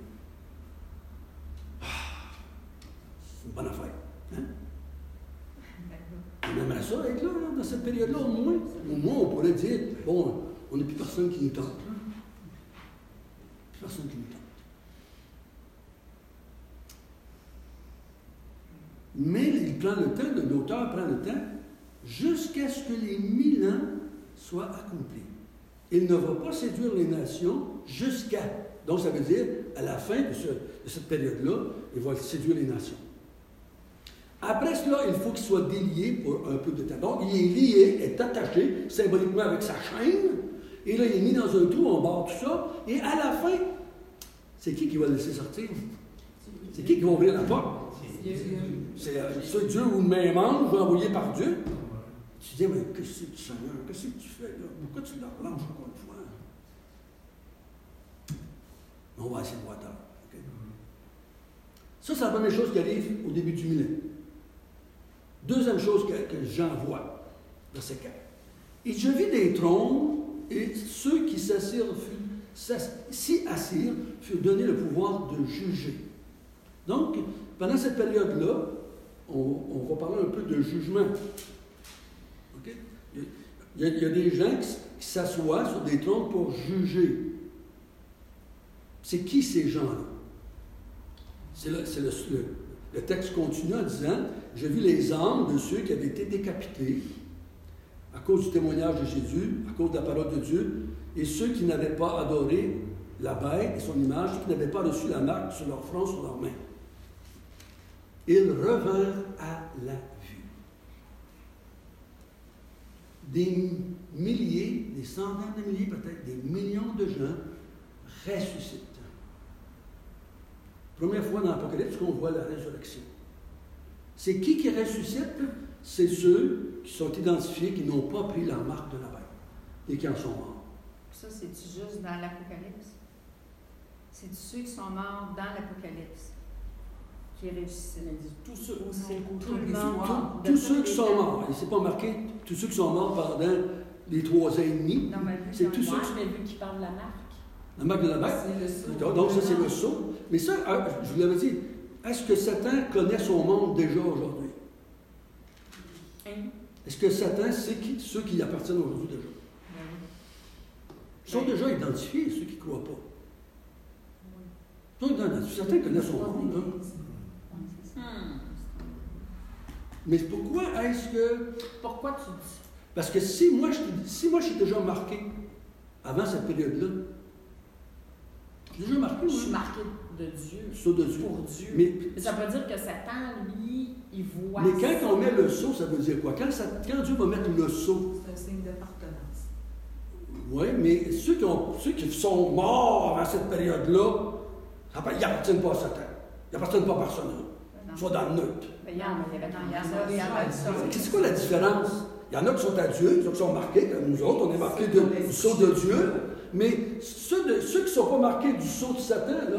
C'est une bonne affaire. Hein? On aimerait ça être là, dans cette période-là, au moins. Au moins, on pourrait dire, bon, on n'a plus personne qui nous tente. Plus personne qui nous tente. Mais il prend le temps, l'auteur prend le temps, jusqu'à ce que les 1000 ans soient accomplis. Il ne va pas séduire les nations jusqu'à. Donc, ça veut dire, à la fin de cette période-là, il va séduire les nations. Après cela, il faut qu'il soit délié pour un peu de temps. Donc, il est lié, est attaché symboliquement avec sa chaîne, et là, il est mis dans un trou, on barre tout ça, et à la fin, c'est qui va le laisser sortir? C'est qui va ouvrir la porte? C'est Dieu ou le même ange envoyé par Dieu. Tu dis, mais qu'est-ce que tu fais, Seigneur? Qu'est-ce que tu fais là? Pourquoi tu leur lances encore une fois? On va essayer de voir tard. Okay? Ça, c'est la première chose qui arrive au début du millénaire. Deuxième chose que Jean voit, verset 4. Et je vis des trônes, et ceux qui s'y assirent furent donnés le pouvoir de juger. Donc, pendant cette période-là, on va parler un peu de jugement. Okay? Il y a des gens qui s'assoient sur des trônes pour juger. C'est qui ces gens-là? Le texte continue en disant, « J'ai vu les âmes de ceux qui avaient été décapités à cause du témoignage de Jésus, à cause de la parole de Dieu, et ceux qui n'avaient pas adoré la bête et son image, qui n'avaient pas reçu la marque sur leur front, sur leurs mains. Ils revinrent à la vue. » Des milliers, des centaines de milliers peut-être, des millions de gens ressuscitent. Première fois dans l'Apocalypse qu'on voit la résurrection. C'est qui ressuscite? C'est ceux qui sont identifiés, qui n'ont pas pris la marque de la bête et qui en sont morts. Ça, c'est-tu juste dans l'Apocalypse? C'est ceux qui sont morts dans l'Apocalypse qui réussissent. Tous ceux aussi. Tous ceux qui sont morts. Il ne s'est pas marqué tous ceux qui sont morts pendant les 3 ans et demi. C'est tous ceux qui... Mais vu qu'il parle de la marque. La marque de la bête? Donc ça, c'est le sceau. Mais ça, je vous l'avais dit, est-ce que Satan connaît son monde déjà aujourd'hui? Est-ce que Satan sait ceux qui appartiennent aujourd'hui déjà? Ils sont déjà identifiés, ceux qui ne croient pas. Satan connaît son monde. Hein? Mais pourquoi est-ce que... Pourquoi tu dis? Parce que si moi je suis déjà marqué avant cette période-là, je suis déjà marqué. Je suis marqué de Dieu. Sceau de Dieu. Pour Dieu. Mais ça veut dire que Satan, lui, il voit. Mais quand on met le sceau, ça veut dire quoi? Quand Dieu va mettre le sceau. C'est un signe d'appartenance. Oui, mais ceux qui sont morts à cette période-là, ils n'appartiennent pas à Satan. Ils n'appartiennent pas à personne. Ils sont dans le neutre. C'est quoi la différence? Il y en a qui sont à Dieu, ceux qui sont marqués, comme nous autres, on est marqués du sceau de Dieu. Mais ceux qui ne sont pas marqués du sceau de Satan, là,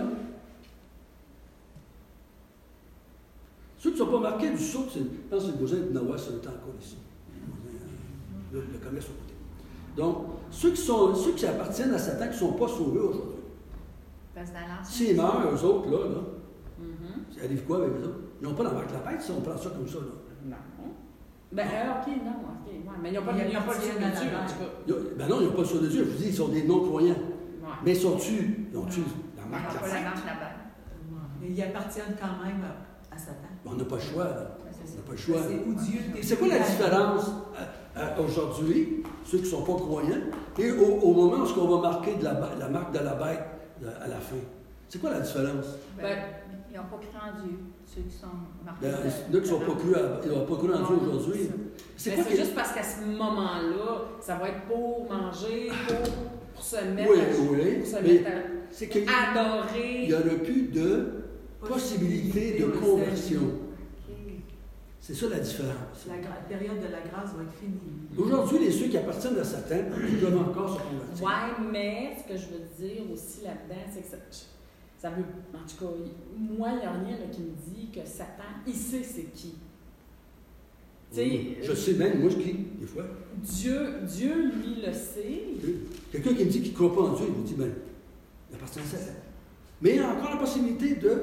ceux qui ne sont pas marqués du sceau, je pense que c'est le cousin de Noah, c'est le temps encore ici. Le commerce au côté. Donc, ceux qui appartiennent à Satan, qui ne sont pas sauvés aujourd'hui. S'ils meurent, eux autres, là, ça arrive quoi avec eux autres? Ils n'ont pas la marque de la bête si on prend ça comme ça, là. Non. Ben, OK, non. Ouais. Mais ils n'ont pas le sceau de Dieu, en tout cas. Ben non, ils n'ont pas le sceau de Dieu. Je vous dis, ils sont des non-croyants. Ouais. Mais ils ont-tu la marque de la bête? Mais ils appartiennent quand même à Satan. On n'a pas le choix, là. On n'a pas le choix. C'est où Dieu c'est quoi la différence aujourd'hui, ceux qui ne sont pas croyants, et au moment où on va marquer la marque de la bête à la fin? C'est quoi la différence? Ils n'ont pas cru en Dieu, ceux qui sont marqués. Ceux qui n'ont pas cru en Dieu aujourd'hui. C'est juste parce qu'à ce moment-là, ça va être pour manger, pour se mettre, pour se mettre à adorer. Il n'y aura plus de possibilité de conversion. C'est ça la différence. La période de la grâce va être finie. Aujourd'hui, ceux qui appartiennent à Satan, ils doivent encore se convertir. Oui, mais ce que je veux dire aussi là-dedans, c'est que ça veut. En tout cas, moi, il n'y a rien là, qui me dit que Satan, il sait c'est qui. Oui, je sais même, moi, je qui, des fois. Dieu, lui, le sait. Quelqu'un qui me dit qu'il ne croit pas en Dieu, il me dit, ben, il appartient à Satan. Mais il y a encore la possibilité de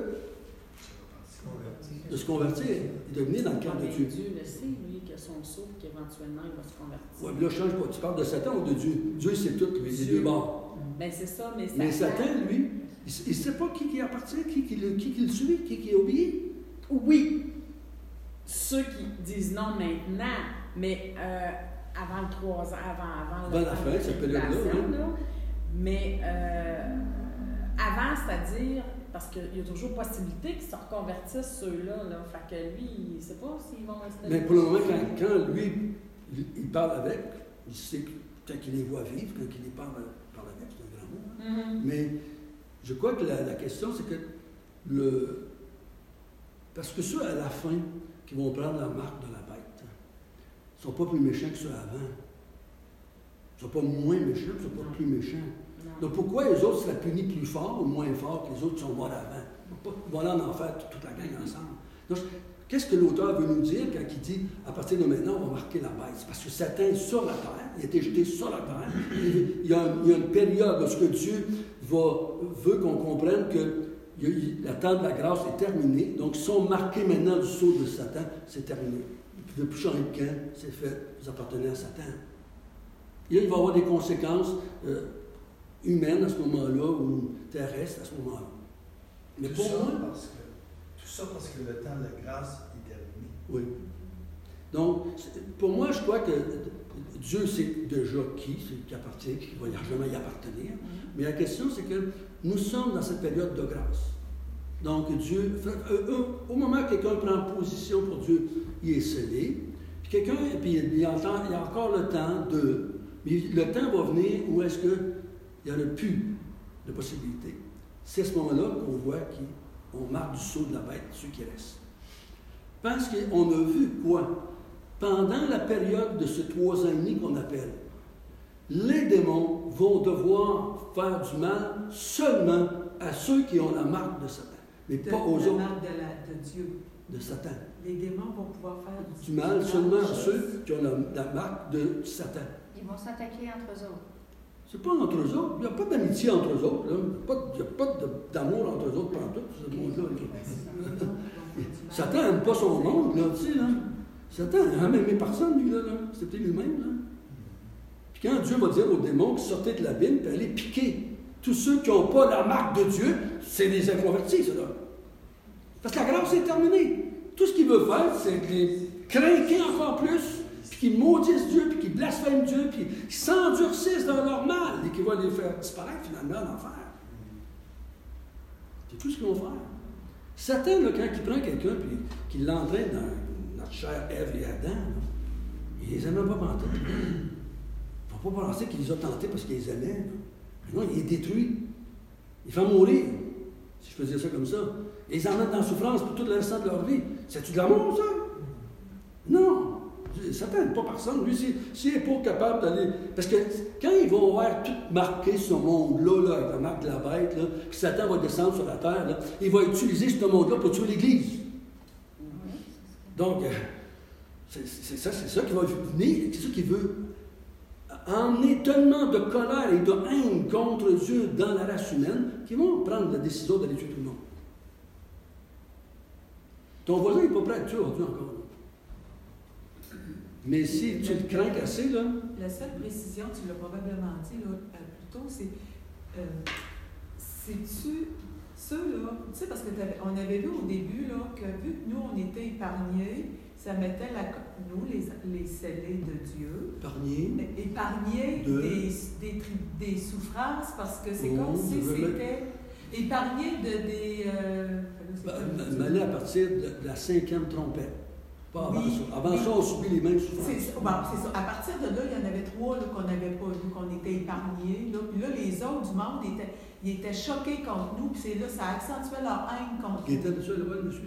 se convertir et de venir dans le camp de Dieu. Dieu le sait, lui, que son saut, qu'éventuellement, il va se convertir. Oui, mais là, change pas. Tu parles de Satan ou de Dieu? Dieu, c'est tout, lui, les deux bords. Ben, c'est ça, mais Satan, lui, il ne sait pas qui appartient, qui le suit, qui obéit. Oui. Ceux qui disent non maintenant, mais avant le 3 ans, avant la fin, cette période-là. Mais avant, c'est-à-dire, parce qu'il y a toujours possibilité qu'ils se reconvertissent ceux-là. Fait que lui, il ne sait pas s'ils vont rester. Mais pour le moment, quand lui, il parle avec, il sait que quand il les voit vivre, quand il les parle avec, c'est un grand mot. Mais je crois que la question, c'est que parce que ceux à la fin qui vont prendre la marque de la bête ne sont pas plus méchants que ceux avant. Ils ne sont pas moins méchants, ils ne sont pas plus méchants. Donc pourquoi les autres seraient punis plus fort ou moins fort que les autres qui sont morts avant? Ils vont aller en enfer toute la gang ensemble. Donc, qu'est-ce que l'auteur veut nous dire quand il dit à partir de maintenant, on va marquer la bête? C'est parce que Satan est sur la terre, il a été jeté sur la terre. Il y a une période où ce que Dieu veut qu'on comprenne que la temps de la grâce est terminée. Donc, ils sont marqués maintenant du sceau de Satan, c'est terminé. Il ne peut plus changer de camp, c'est fait, vous appartenez à Satan. Et là, il va y avoir des conséquences humaines à ce moment-là ou terrestres à ce moment-là. Mais tout ça parce que le temps de la grâce est terminé. Oui. Donc, pour moi, je crois que Dieu sait déjà qui appartient, qui va jamais y appartenir. Mais la question, c'est que nous sommes dans cette période de grâce. Donc, Dieu, au moment où quelqu'un prend position pour Dieu, il est scellé. Puis il y a encore le temps de. Mais le temps va venir où est-ce qu'il n'y en a plus de possibilités. C'est à ce moment-là qu'on voit qu'on marque du sceau de la bête, ceux qui restent. Parce qu'on a vu quoi? Pendant la période de ce 3 ans et demi qu'on appelle, les démons vont devoir faire du mal seulement à ceux qui ont la marque de Satan, mais pas aux autres. La marque de Dieu. De Satan. Les démons vont pouvoir faire du mal seulement à ceux qui ont la marque de Satan. Ils vont s'attaquer entre eux autres. C'est pas entre eux autres. Il n'y a pas d'amitié entre eux autres. Là. Il n'y a pas d'amour entre eux autres pendant tout ce monde-là. Satan n'aime pas son monde, là, tu sais, là. Satan n'a jamais aimé personne, lui, là. C'était lui-même, là. Puis quand Dieu va dire aux démons qui sortaient de l'abîme, puis aller piquer tous ceux qui n'ont pas la marque de Dieu, c'est des inconvertis, ça, là. Parce que la grâce est terminée. Tout ce qu'il veut faire, c'est les craquer encore plus, puis qu'ils maudissent Dieu, puis qu'ils blasphèment Dieu, puis qu'ils s'endurcissent dans leur mal, et qu'ils vont les faire disparaître, finalement, en enfer. C'est tout ce qu'ils vont faire. Satan, là, quand il prend quelqu'un, puis qu'il l'entraîne dans notre chère Ève et Adam, là, il ne les aime pas pantoute. Il ne faut pas penser qu'il les a tentés parce qu'il les aimait. Non, il les détruit. Il les fait mourir, si je peux dire ça comme ça. Et ils en mettent dans la souffrance pour tout le restant de leur vie. C'est-tu de l'amour, ça? Non. Satan n'est pas personne. Lui, s'il n'est pas capable d'aller. Parce que quand ils vont avoir tout marqué ce monde-là, là, avec la marque de la bête, là, puis Satan va descendre sur la terre, là, il va utiliser ce monde-là pour tuer l'Église. Donc, c'est ça qui va venir, c'est ça qui veut emmener tellement de colère et de haine contre Dieu dans la race humaine qu'ils vont prendre la décision d'aller tuer tout le monde. Ton voisin n'est pas prêt à te tuer aujourd'hui encore. Mais si tu le crains assez, là... La seule précision, tu l'as probablement dit là, plus tôt, c'est-tu ceux-là... Tu sais, parce qu'on avait vu au début là, que vu que nous, on était épargnés, ça mettait nous, les scellés de Dieu, épargner des souffrances, parce que c'est comme si c'était épargner des... à partir de la 5e trompette. Pas avant ça. Avant ça, on subit les mêmes souffrances. C'est ça. À partir de là, il y en avait 3 là, qu'on n'avait pas vu, qu'on était épargnés. Là. Puis là, les autres du monde étaient choqués contre nous, puis c'est là, ça accentuait leur haine contre nous. Qui était dessus, le monsieur,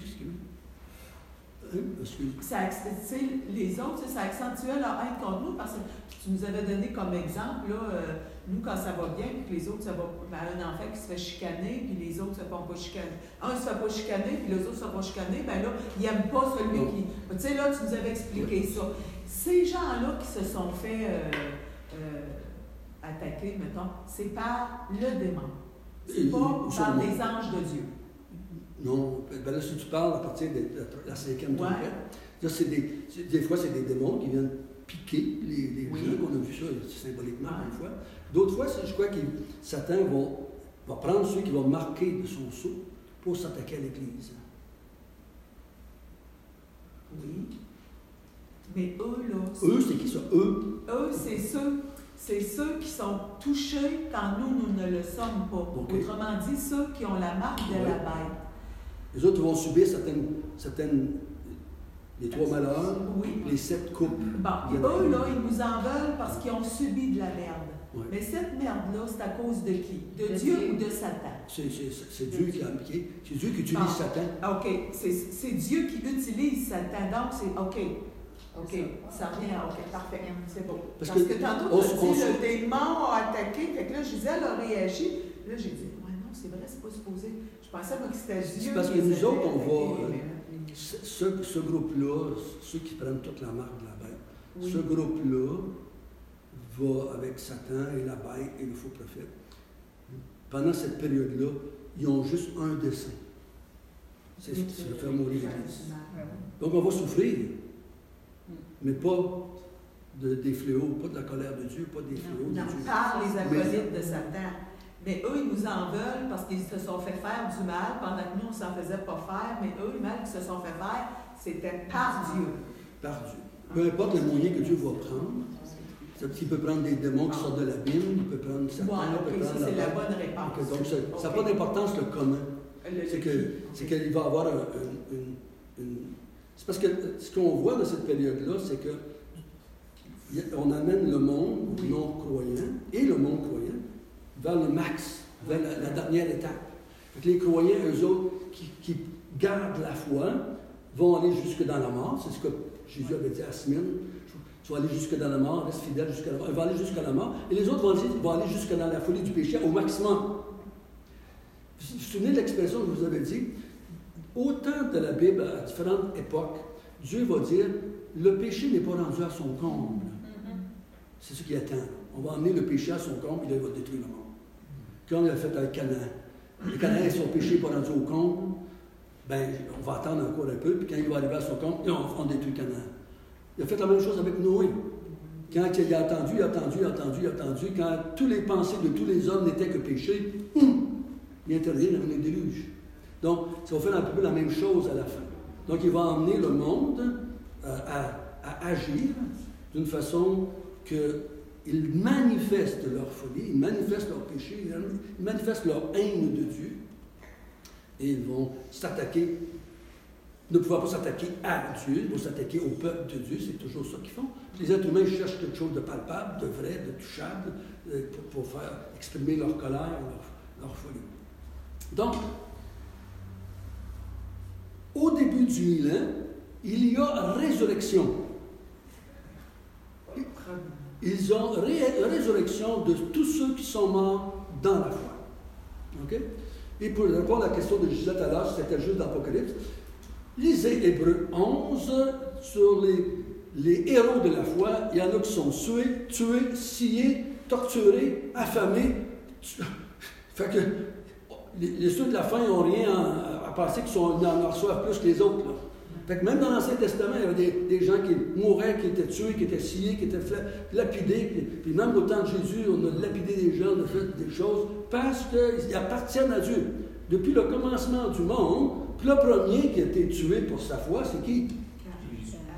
les autres, ça accentuait leur haine contre nous, parce que tu nous avais donné comme exemple, là, nous, quand ça va bien, puis que les autres, ça va. Un enfant qui se fait chicaner, puis les autres ne se font pas chicaner. Un se fait pas chicaner, puis les autres se font chicaner, bien là, ils n'aiment pas celui qui. Tu sais, là, tu nous avais expliqué ça. Ces gens-là qui se sont fait attaquer, mettons, c'est par le démon. C'est pas par des anges de Dieu. Non, ben là, si tu parles à partir de la 5e trompette, là, des fois, c'est des démons qui viennent piquer les gens, qu'on a vu ça symboliquement une fois. D'autres fois, je crois que Satan va prendre ceux qui vont marquer de son sceau pour s'attaquer à l'Église. Oui. Mais eux, là... Eux, c'est qui ça? Eux, c'est ceux qui sont touchés quand nous ne le sommes pas. Okay. Autrement dit, ceux qui ont la marque de la bête. Les autres vont subir certaines les 3 malheurs, les 7 coupes. Bon, eux, là, ils nous en veulent parce qu'ils ont subi de la merde. Ouais. Mais cette merde-là, c'est à cause de qui? De Dieu ou de Satan? C'est Dieu qui a appliqué. C'est Dieu qui utilise Satan. OK. C'est Dieu qui utilise Satan. Donc, c'est OK. Ça revient à OK. Parfait. C'est beau. Parce que tantôt, tu as dit le démon a attaqué. Fait que là, Gisèle a réagi. Là, j'ai dit, ouais, non, c'est vrai, c'est pas supposé. Je pensais moi, que c'était Dieu. Parce que nous autres, on va. Ce groupe-là, ceux qui prennent toute la marque de la bête, ce groupe-là va avec Satan et la bête et le faux prophète. Pendant cette période-là, ils ont juste un dessein. C'est de faire mourir l'Église. Donc on va souffrir, mais pas des fléaux, pas de la colère de Dieu, pas des fléaux de Dieu. Par les acolytes de Satan. Mais eux, ils nous en veulent parce qu'ils se sont fait faire du mal, pendant que nous, on ne s'en faisait pas faire, mais eux, le mal qu'ils se sont fait faire, c'était par Dieu. Par Dieu. Peu importe le moyen que Dieu va prendre, il peut prendre des démons qui sortent de l'abîme, il peut prendre Satan, il peut prendre c'est la bonne réponse. Okay, donc, ça n'a pas d'importance le commun. C'est qu'il va avoir c'est parce que ce qu'on voit dans cette période-là, c'est qu'on amène le monde non-croyant et le monde croyant vers le max, vers la dernière étape. Donc, les croyants, eux autres, qui gardent la foi, vont aller jusque dans la mort. C'est ce que Jésus avait dit à Smyrne. Tu vas aller jusque dans la mort, reste fidèle jusqu'à la mort. Ils vont aller jusqu'à la mort. Et les autres vont aller jusque dans la folie du péché au maximum. Vous vous souvenez de l'expression que je vous avais dit? Autant de la Bible, à différentes époques, Dieu va dire, le péché n'est pas rendu à son comble. C'est ce qu'il attend. On va emmener le péché à son comble, et là, il va détruire le monde. Quand il a fait avec Canaan, les Cananéens, son péché n'est pas rendu au comble, ben, on va attendre encore un peu, puis quand il va arriver à son comble, on détruit Canaan. Il a fait la même chose avec Noé. Quand il a attendu, quand toutes les pensées de tous les hommes n'étaient que péché, il intervient dans le déluge. Donc, ça va faire un peu la même chose à la fin. Donc, il va emmener le monde à agir d'une façon qu'ils manifestent leur folie, ils manifestent leur péché, ils manifestent leur haine de Dieu, et ils vont s'attaquer, ne pouvoir pas s'attaquer à Dieu, ils vont s'attaquer au peuple de Dieu, c'est toujours ça qu'ils font. Les êtres humains cherchent quelque chose de palpable, de vrai, de touchable, pour faire exprimer leur colère, leur folie. Donc, au début du millénaire, il y a résurrection. Ils ont résurrection de tous ceux qui sont morts dans la foi. Okay? Et pour répondre à la question de Gisèle tout à l'heure, c'était juste dans l'Apocalypse, lisez Hébreux 11 sur les héros de la foi. Il y en a qui sont tués, sciés, torturés, affamés. Fait que les ceux de la fin n'ont rien à penser qu'ils en reçoivent plus que les autres. Là. Fait que même dans l'Ancien Testament, il y avait des gens qui mouraient, qui étaient tués, qui étaient sciés, qui étaient lapidés. Puis même au temps de Jésus, on a lapidé des gens, on a fait des choses parce qu'ils appartiennent à Dieu. Depuis le commencement du monde, puis le premier qui a été tué pour sa foi, c'est qui?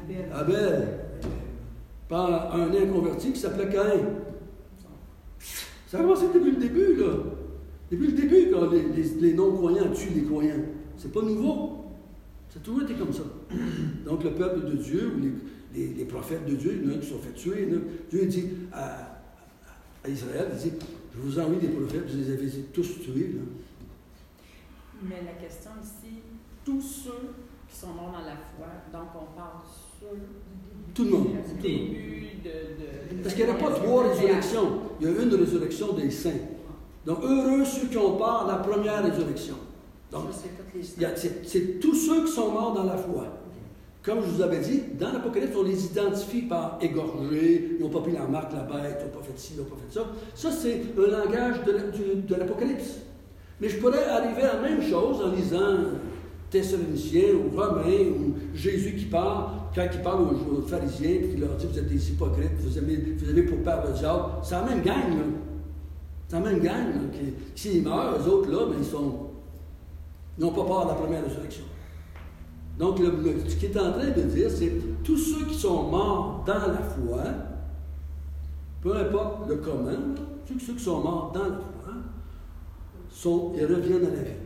Abel. Par un inconverti qui s'appelait Caïn. Ça a commencé depuis le début, là. Depuis le début, quand les non-croyants tuent les croyants. C'est pas nouveau. Ça a toujours été comme ça. Donc, le peuple de Dieu, ou les prophètes de Dieu, il y en a qui sont fait tuer. Dieu dit à Israël, il dit, je vous envoie des prophètes, vous les avez tous tués. Là. Mais la question ici, tous ceux qui sont morts dans la foi, donc on parle sur tout le monde. du début de Parce qu'il n'y a pas 3 résurrections. Il y a une résurrection des saints. Donc, heureux ceux qui ont part la première résurrection. Donc, c'est tous ceux qui sont morts dans la foi. Comme je vous avais dit, dans l'Apocalypse, on les identifie par égorgés, ils n'ont pas pris la marque, la bête, ils n'ont pas fait ci, ils n'ont pas fait ça. Ça, c'est un langage de l'Apocalypse. Mais je pourrais arriver à la même chose en lisant Thessaloniciens ou Romains ou Jésus qui parle, quand il parle aux pharisiens, puis il leur dit, vous êtes des hypocrites, vous avez pour père le diable. C'est la même gang, là. C'est la même gang, là, qui s'ils meurent, eux autres, là, mais ils n'ont pas peur de la première résurrection. Donc, ce qu'il est en train de dire, c'est tous ceux qui sont morts dans la foi, peu importe le comment, là, tous ceux qui sont morts dans la foi, ils reviennent à la vie.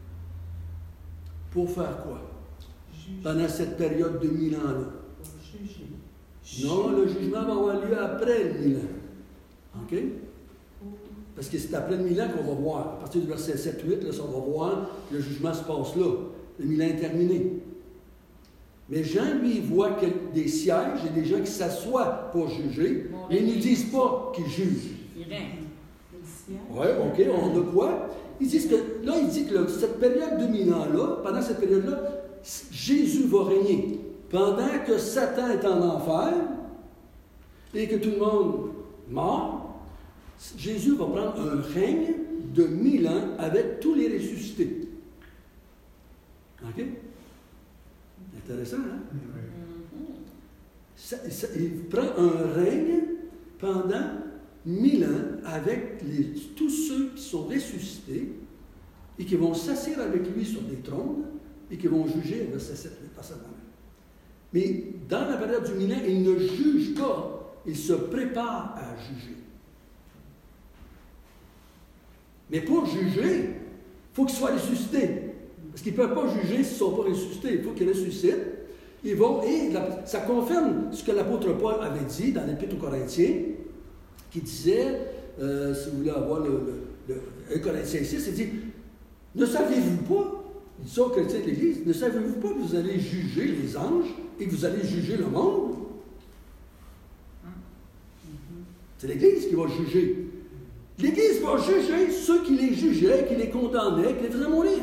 Pour faire quoi? Pendant cette période de 1000 ans-là. Non, le jugement va avoir lieu après le 1000 ans. OK? Parce que c'est après le 1000 ans qu'on va voir. À partir du verset 7-8, là, on va voir que le jugement se passe là. Le 1000 ans est terminé. Mais Jean, lui, il voit des sièges et des gens qui s'assoient pour juger, mais ils ne disent pas qu'ils jugent. Il règne. Oui, OK, on a quoi? Ils disent que, là, il dit que cette période de 1000 ans-là, pendant cette période-là, Jésus va régner. Pendant que Satan est en enfer et que tout le monde meurt, Jésus va prendre un règne de 1000 ans avec tous les ressuscités. OK? Intéressant, hein? Il prend un règne pendant 1000 ans avec tous ceux qui sont ressuscités et qui vont s'asseoir avec lui sur des trônes et qui vont juger, verset 7, mais dans la période du 1000 ans, il ne juge pas, il se prépare à juger. Mais pour juger, il faut qu'ils soient ressuscités. Parce qu'ils ne peuvent pas juger s'ils ne sont pas ressuscités. Il faut qu'ils ressuscitent. Ils vont, et ça confirme ce que l'apôtre Paul avait dit dans l'Épître aux Corinthiens, qui disait, si vous voulez avoir le Corinthiens 6, il dit, ne savez-vous pas, il dit ça aux chrétiens de l'Église, ne savez-vous pas que vous allez juger les anges et que vous allez juger le monde? C'est l'Église qui va juger. L'Église va juger ceux qui les jugeaient, qui les condamnaient, qui les faisaient mourir.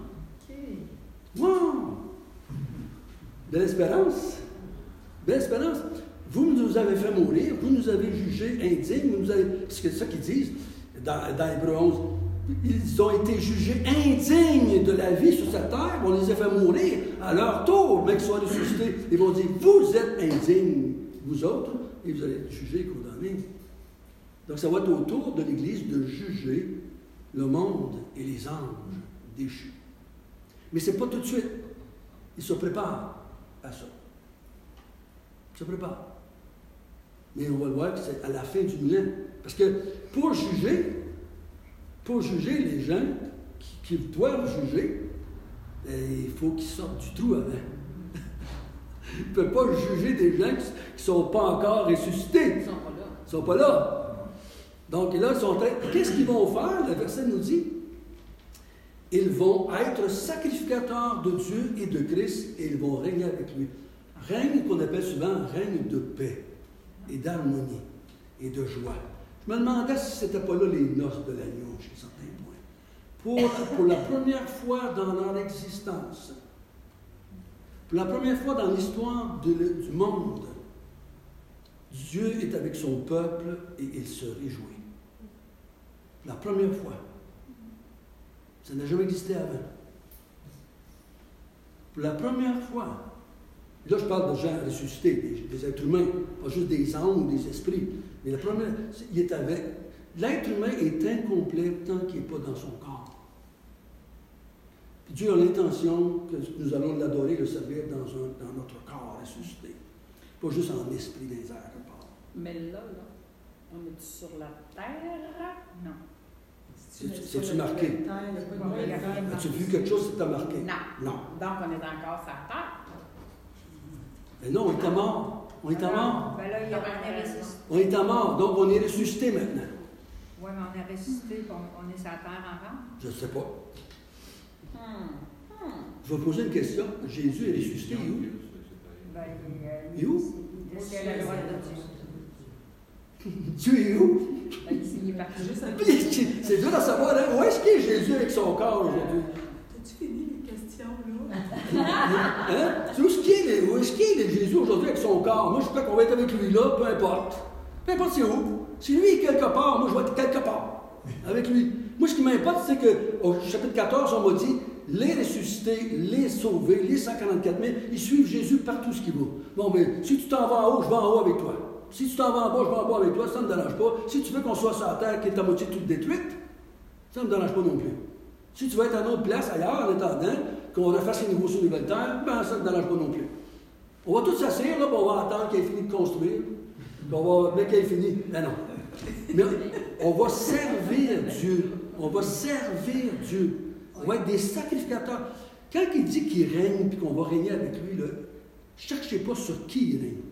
Wow! Belle espérance. Belle espérance. Vous nous avez fait mourir, vous nous avez jugés indignes, c'est ça qu'ils disent dans Hébreux 11. Ils ont été jugés indignes de la vie sur cette terre, on les a fait mourir. À leur tour, mais qu'ils soient ressuscités, ils vont dire, vous êtes indignes, vous autres, et vous allez être jugés et condamnés. Donc ça va être au tour de l'Église de juger le monde et les anges déchus. Mais ce n'est pas tout de suite. Ils se préparent à ça. Ils se préparent. Mais on va le voir que c'est à la fin du millénaire. Parce que pour juger les gens qui doivent juger, il faut qu'ils sortent du trou avant. Ils ne peuvent pas juger des gens qui ne sont pas encore ressuscités. Ils ne sont pas là. Donc là, ils sont en train. Qu'est-ce qu'ils vont faire? Le verset nous dit, ils vont être sacrificateurs de Dieu et de Christ et ils vont régner avec lui. Règne qu'on appelle souvent règne de paix et d'harmonie et de joie. Je me demandais si ce n'était pas là les noces de l'agneau chez certains points. Pour la première fois dans leur existence, pour la première fois dans l'histoire du monde, Dieu est avec son peuple et il se réjouit. La première fois. Ça n'a jamais existé avant. Pour la première fois. Là, je parle de gens ressuscités, des êtres humains, pas juste des âmes ou des esprits. Mais la première, il est avec. L'être humain est incomplet tant qu'il n'est pas dans son corps. Puis Dieu a l'intention que nous allons l'adorer, le servir dans notre corps ressuscité. pas juste en esprit des airs quelque part. Mais là, on est sur la terre? Non. C'est-tu marqué? As-tu vu quelque chose qui t'a marqué? Non. Non. Donc, on est encore sur la terre. Mais non, on était mort. On était mort. Ben là, on est ressuscité. On était mort, donc on est ressuscité maintenant. Oui, mais on est ressuscité, puis on est sur la terre encore. Je ne sais pas. Je vais poser une question. Jésus est ressuscité, il est où? Ben, Il est où? Il est à la droite de Dieu. Dieu est où? Ben, il est parti. C'est dur à savoir, hein? Où est-ce qu'il est Jésus avec son corps aujourd'hui? As-tu fini les questions, là? Hein? Où est-ce qu'il est Jésus aujourd'hui avec son corps? Moi, je crois qu'on va être avec lui là, peu importe. Peu importe c'est où. Si lui est quelque part, moi, je vais être quelque part avec lui. Moi, ce qui m'importe, c'est qu'au chapitre 14, on m'a dit, les ressuscités, les sauvés, les 144 000, ils suivent Jésus partout ce qu'il va. Bon, mais si tu t'en vas en haut, je vais en haut avec toi. Si tu t'en vas en bas, je vais en bas avec toi, ça ne me dérange pas. Si tu veux qu'on soit sur la terre qui est à moitié toute détruite, ça ne me dérange pas non plus. Si tu veux être à une autre place ailleurs, en attendant qu'on refasse les nouveaux sur une nouvelle terre, ben ça ne me dérange pas non plus. On va tous s'asseoir, là, puis on va attendre qu'il ait fini de construire. Puis on va, dès qu'il ait fini, ben non. Mais on va servir Dieu. On va servir Dieu. On va être des sacrificateurs. Quand il dit qu'il règne et qu'on va régner avec lui, ne cherchez pas sur qui il règne.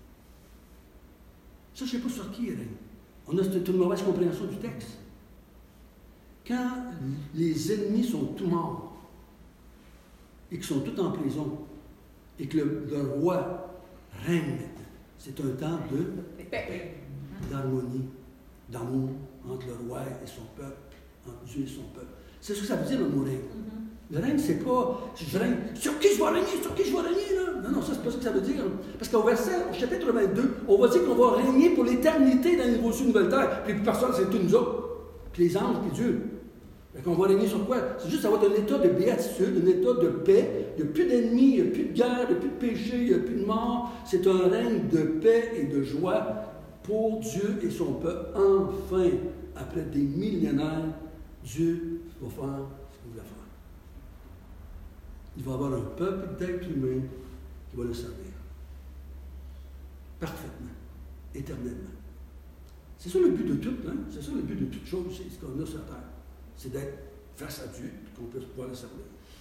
Ne cherchez pas sur qui il règne. On a une mauvaise compréhension du texte. Quand les ennemis sont tous morts et qu'ils sont tous en prison et que le roi règne, c'est un temps d'harmonie, d'amour entre le roi et son peuple, entre Dieu et son peuple. C'est ce que ça veut dire le mot règne. Le règne, c'est pas je règne, sur qui je vais régner, là. Non, ça, c'est pas ça que ça veut dire. Parce qu'au chapitre 22, on va dire qu'on va régner pour l'éternité dans les nouveaux cieux, nouvelle terre. Puis personne, c'est tous nous autres. Puis les anges, puis Dieu. Fait qu'on va régner sur quoi? C'est juste avoir un état de béatitude, un état de paix. Il n'y a plus d'ennemis, il n'y a plus de guerre, il n'y a plus de péché, il n'y a plus de mort. C'est un règne de paix et de joie pour Dieu et son peuple. Enfin, après des millénaires, Dieu va faire ce qu'il voulait faire. Il va avoir un peuple d'êtres humains qui va le servir. Parfaitement, éternellement. C'est ça le but de tout, hein? C'est ça le but de toute chose, c'est ce qu'on a sur la terre. C'est d'être face à Dieu, et qu'on puisse pouvoir le servir.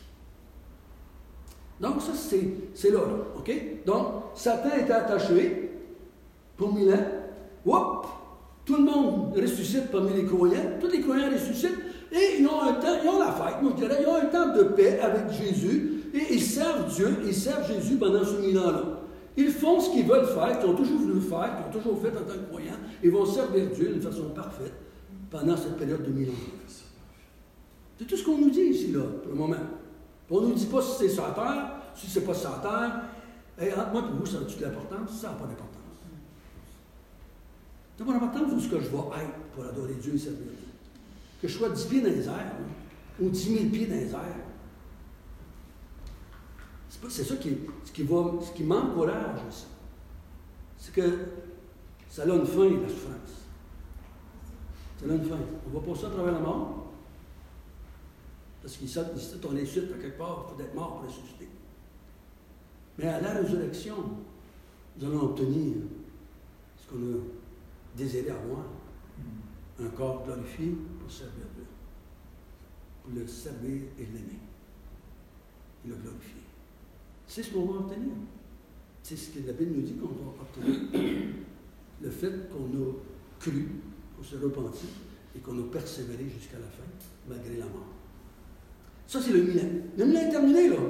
Donc, ça, c'est là, OK? Donc, Satan était attaché pour 1000 ans. Oups! Tout le monde ressuscite parmi les croyants. Tous les croyants ressuscitent. Et ils ont la fête, moi je dirais, ils ont un temps de paix avec Jésus. Et ils servent Dieu, ils servent Jésus pendant ce 1000 ans-là. Ils font ce qu'ils veulent faire, qu'ils ont toujours voulu faire, qu'ils ont toujours fait en tant que croyants. Ils vont servir Dieu d'une façon parfaite pendant cette période de 1000 ans. C'est tout ce qu'on nous dit ici, là, pour le moment. On ne nous dit pas si c'est sur la terre, si c'est pas sur la terre. Et entre moi et vous, ça a-tu de l'importance? Ça n'a pas d'importance. Ça n'a pas d'importance où ce que je vais être pour adorer Dieu et servir Dieu. Que je sois 10 pieds dans les airs, ou 10 000 pieds dans les airs. C'est ça qui m'encourage, ça. C'est que ça a une fin, la souffrance. Ça a une fin. On va passer à travers la mort. Parce qu'ici, on est suite à quelque part, il faut être mort pour ressusciter. Mais à la résurrection, nous allons obtenir ce qu'on a désiré avoir. Un corps glorifié pour servir Dieu. Pour le servir et l'aimer. Et le glorifier. C'est ce qu'on va obtenir. C'est ce que la Bible nous dit qu'on va obtenir. Le fait qu'on a cru, qu'on s'est repenti et qu'on a persévéré jusqu'à la fin, malgré la mort. Ça, c'est le 1000 ans. Le 1000 ans est terminé, là.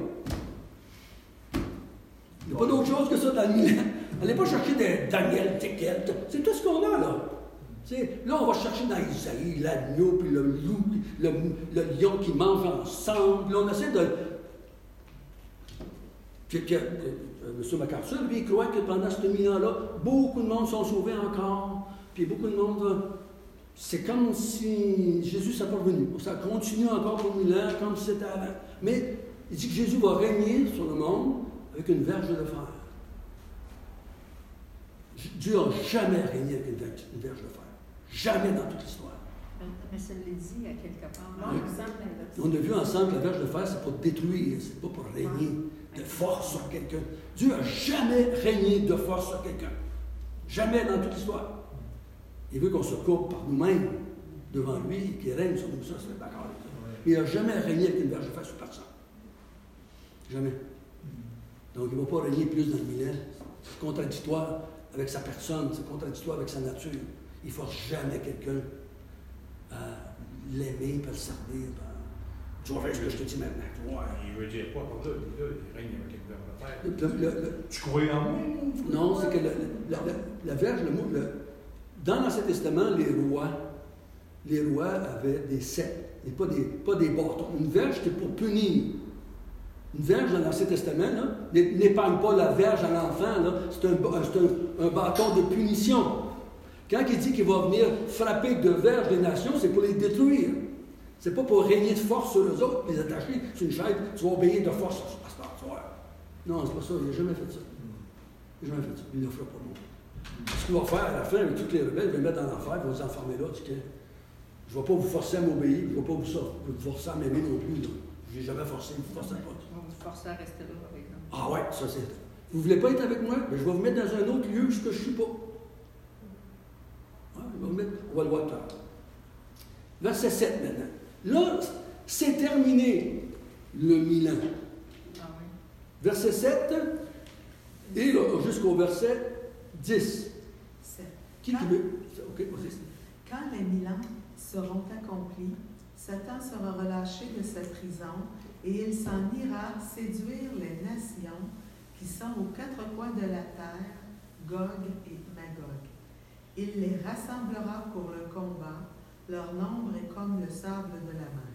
Il n'y a pas d'autre chose que ça dans le 1000 ans. Allez pas chercher des Daniel, Ticket. C'est tout ce qu'on a, là. Là, on va chercher dans Isaïe l'agneau, puis le loup, le lion qui mangent ensemble. Là, on essaie de... Puis, M. MacArthur, lui, il croit que pendant ce 1000 ans-là, beaucoup de monde sont sauvés encore. Puis beaucoup de monde... C'est comme si Jésus ne s'est pas revenu. Ça continue encore pour 1000 ans, comme si c'était avant. Mais il dit que Jésus va régner sur le monde avec une verge de fer. Dieu n'a jamais régné avec une verge de fer. Jamais dans toute l'histoire. Mais ça l'est dit à quelque part. Non, il me semble l'inverse. On a vu ensemble que la verge de fer, c'est pour détruire, c'est pas pour régner de force sur quelqu'un. Dieu n'a jamais régné de force sur quelqu'un. Jamais dans toute l'histoire. Il veut qu'on se coupe par nous-mêmes devant lui et qu'il règne sur nous. Ça, c'est d'accord avec ça. Mais il n'a jamais régné avec une verge de fer sur personne. Jamais. Donc, il ne va pas régner plus dans le millénaire. C'est contradictoire avec sa personne, c'est contradictoire avec sa nature. Il ne force jamais quelqu'un à l'aimer, à le servir. Tu vas faire ce que je te dis maintenant. Ouais, il veut dire quoi comme ça? Il règne avec une verge de fer. Tu crois en moi? Non, c'est que la verge, le mot, dans l'Ancien Testament, les rois avaient des sept, et pas des bâtons. Une verge, c'était pour punir. Une verge dans l'Ancien Testament, n'épargne pas la verge à l'enfant, c'est un bâton de punition. Quand il dit qu'il va venir frapper de verge des nations, c'est pour les détruire. C'est pas pour régner de force sur eux autres, les attacher sur une chaise, tu vas obéir de force à ce soir. Non, c'est pas ça, il n'a jamais fait ça. Il n'a jamais fait ça, il ne le fera pas non. Ce qu'il va faire à la fin avec tous les rebelles, il va les mettre dans l'enfer, il va les enfermer là, je ne vais pas vous forcer à m'obéir, je ne vais pas vous forcer à m'aimer non plus. Je n'ai jamais forcé, vous forcez pas. On va vous forcer à rester là, par exemple. Ah ouais, ça c'est. Vous ne voulez pas être avec moi? Bien, je vais vous mettre dans un autre lieu où je ne suis pas. Ouais, on va le voir tout à l'heure. Verset 7 maintenant. Là, c'est terminé le 1000 ans. Ah oui. Verset 7 et là, jusqu'au verset 10. Qui veut? OK, vas-y. Quand les 1000 ans seront accomplis, Satan sera relâché de sa prison et il s'en ira séduire les nations qui sont aux quatre coins de la terre, Gog et Magog. Il les rassemblera pour le combat. Leur nombre est comme le sable de la mer.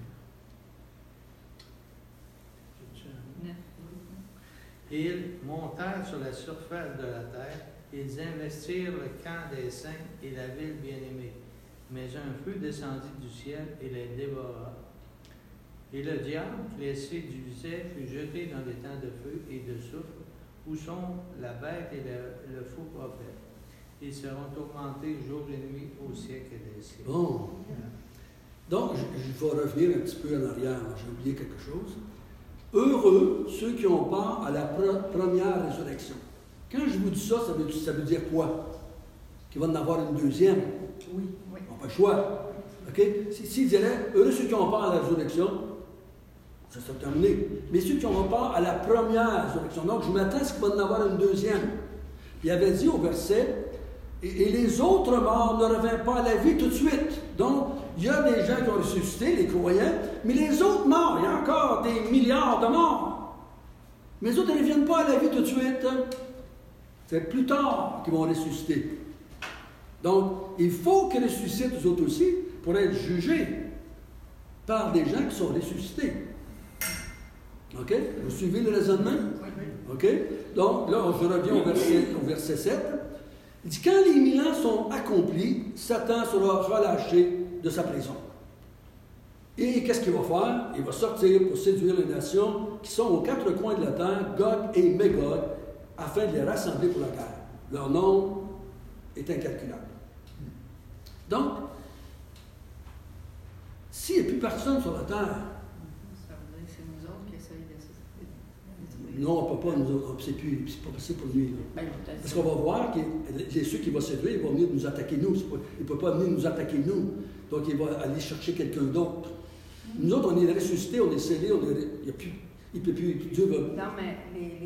Ils montèrent sur la surface de la terre. Ils investirent le camp des saints et la ville bien-aimée. Mais un feu descendit du ciel et les dévora. Et le diable qui les séduisait fut jeté dans des temps de feu et de souffle, où sont la bête et le faux prophète. Ils seront tourmentés jour et nuit au siècle des siècles. Bon. Donc, je vais revenir un petit peu en arrière. J'ai oublié quelque chose. Heureux ceux qui ont part à la première résurrection. Quand je vous dis ça, ça veut dire quoi? Qu'il va en avoir une deuxième? Oui. On n'a pas le choix. OK? S'il dirait, heureux ceux qui ont part à la résurrection, ça sera terminé. Mais ceux qui ont part à la première résurrection. Donc, je m'attends à ce qu'il va en avoir une deuxième. Il avait dit au verset, et les autres morts ne revinrent pas à la vie tout de suite. Donc, il y a des gens qui ont ressuscité, les croyants, mais les autres morts, il y a encore des milliards de morts. Mais les autres ne reviennent pas à la vie tout de suite. C'est plus tard qu'ils vont ressusciter. Donc, il faut qu'ils ressuscitent eux autres aussi pour être jugés par des gens qui sont ressuscités. OK? Vous suivez le raisonnement? OK? Donc, là, je reviens au verset 7. Il dit, quand les 1000 ans sont accomplis, Satan sera relâché de sa prison. Et qu'est-ce qu'il va faire? Il va sortir pour séduire les nations qui sont aux quatre coins de la terre, Gog et Magog, afin de les rassembler pour la guerre. Leur nombre est incalculable. Donc, s'il n'y a plus personne sur la terre, Ça veut dire que c'est nous autres qui essayons de. non, on ne peut pas, nous autres, c'est pas possible pour lui. Là. Parce qu'on va voir que ceux qui vont séduire, ils vont venir nous attaquer nous. Il ne peut pas venir nous attaquer nous. Donc, il va aller chercher quelqu'un d'autre. Nous autres, on est ressuscités, on est scellés, il ne peut plus, Dieu va... Non, mais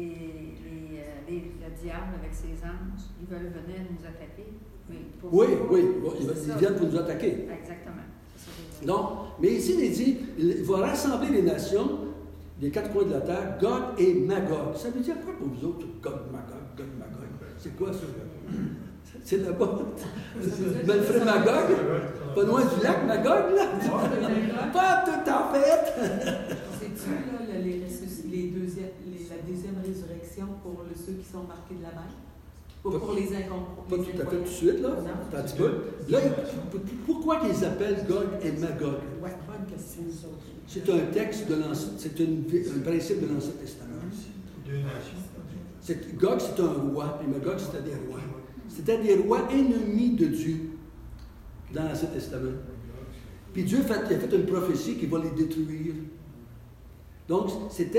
le diable avec ses anges, ils veulent venir nous attaquer. Oui, ils viennent pour nous attaquer. Exactement. Donc, mais ici, il dit, il va rassembler les nations, les quatre coins de la terre, Gog et Magog. Ça veut dire quoi pour vous autres, Gog, Magog? C'est quoi ça? C'est là-bas. Belfray Magog? Pas loin du lac Magog, là? Pas tout en fait! C'est-tu là, la deuxième résurrection pour ceux qui sont marqués de la mer? Ou pour les incompris? Pas tout à fait tout de suite, là. Non, Un petit peu. Là, pourquoi ils appellent Gog et Magog? Oui, bonne question. C'est un texte de l'Ancien, c'est un principe de l'Ancien Testament. Deux nations. Gog, c'est un roi, et Magog, c'était des rois. C'était des rois ennemis de Dieu dans l'Ancien Testament. Puis Dieu il a fait une prophétie qui va les détruire. Donc, c'est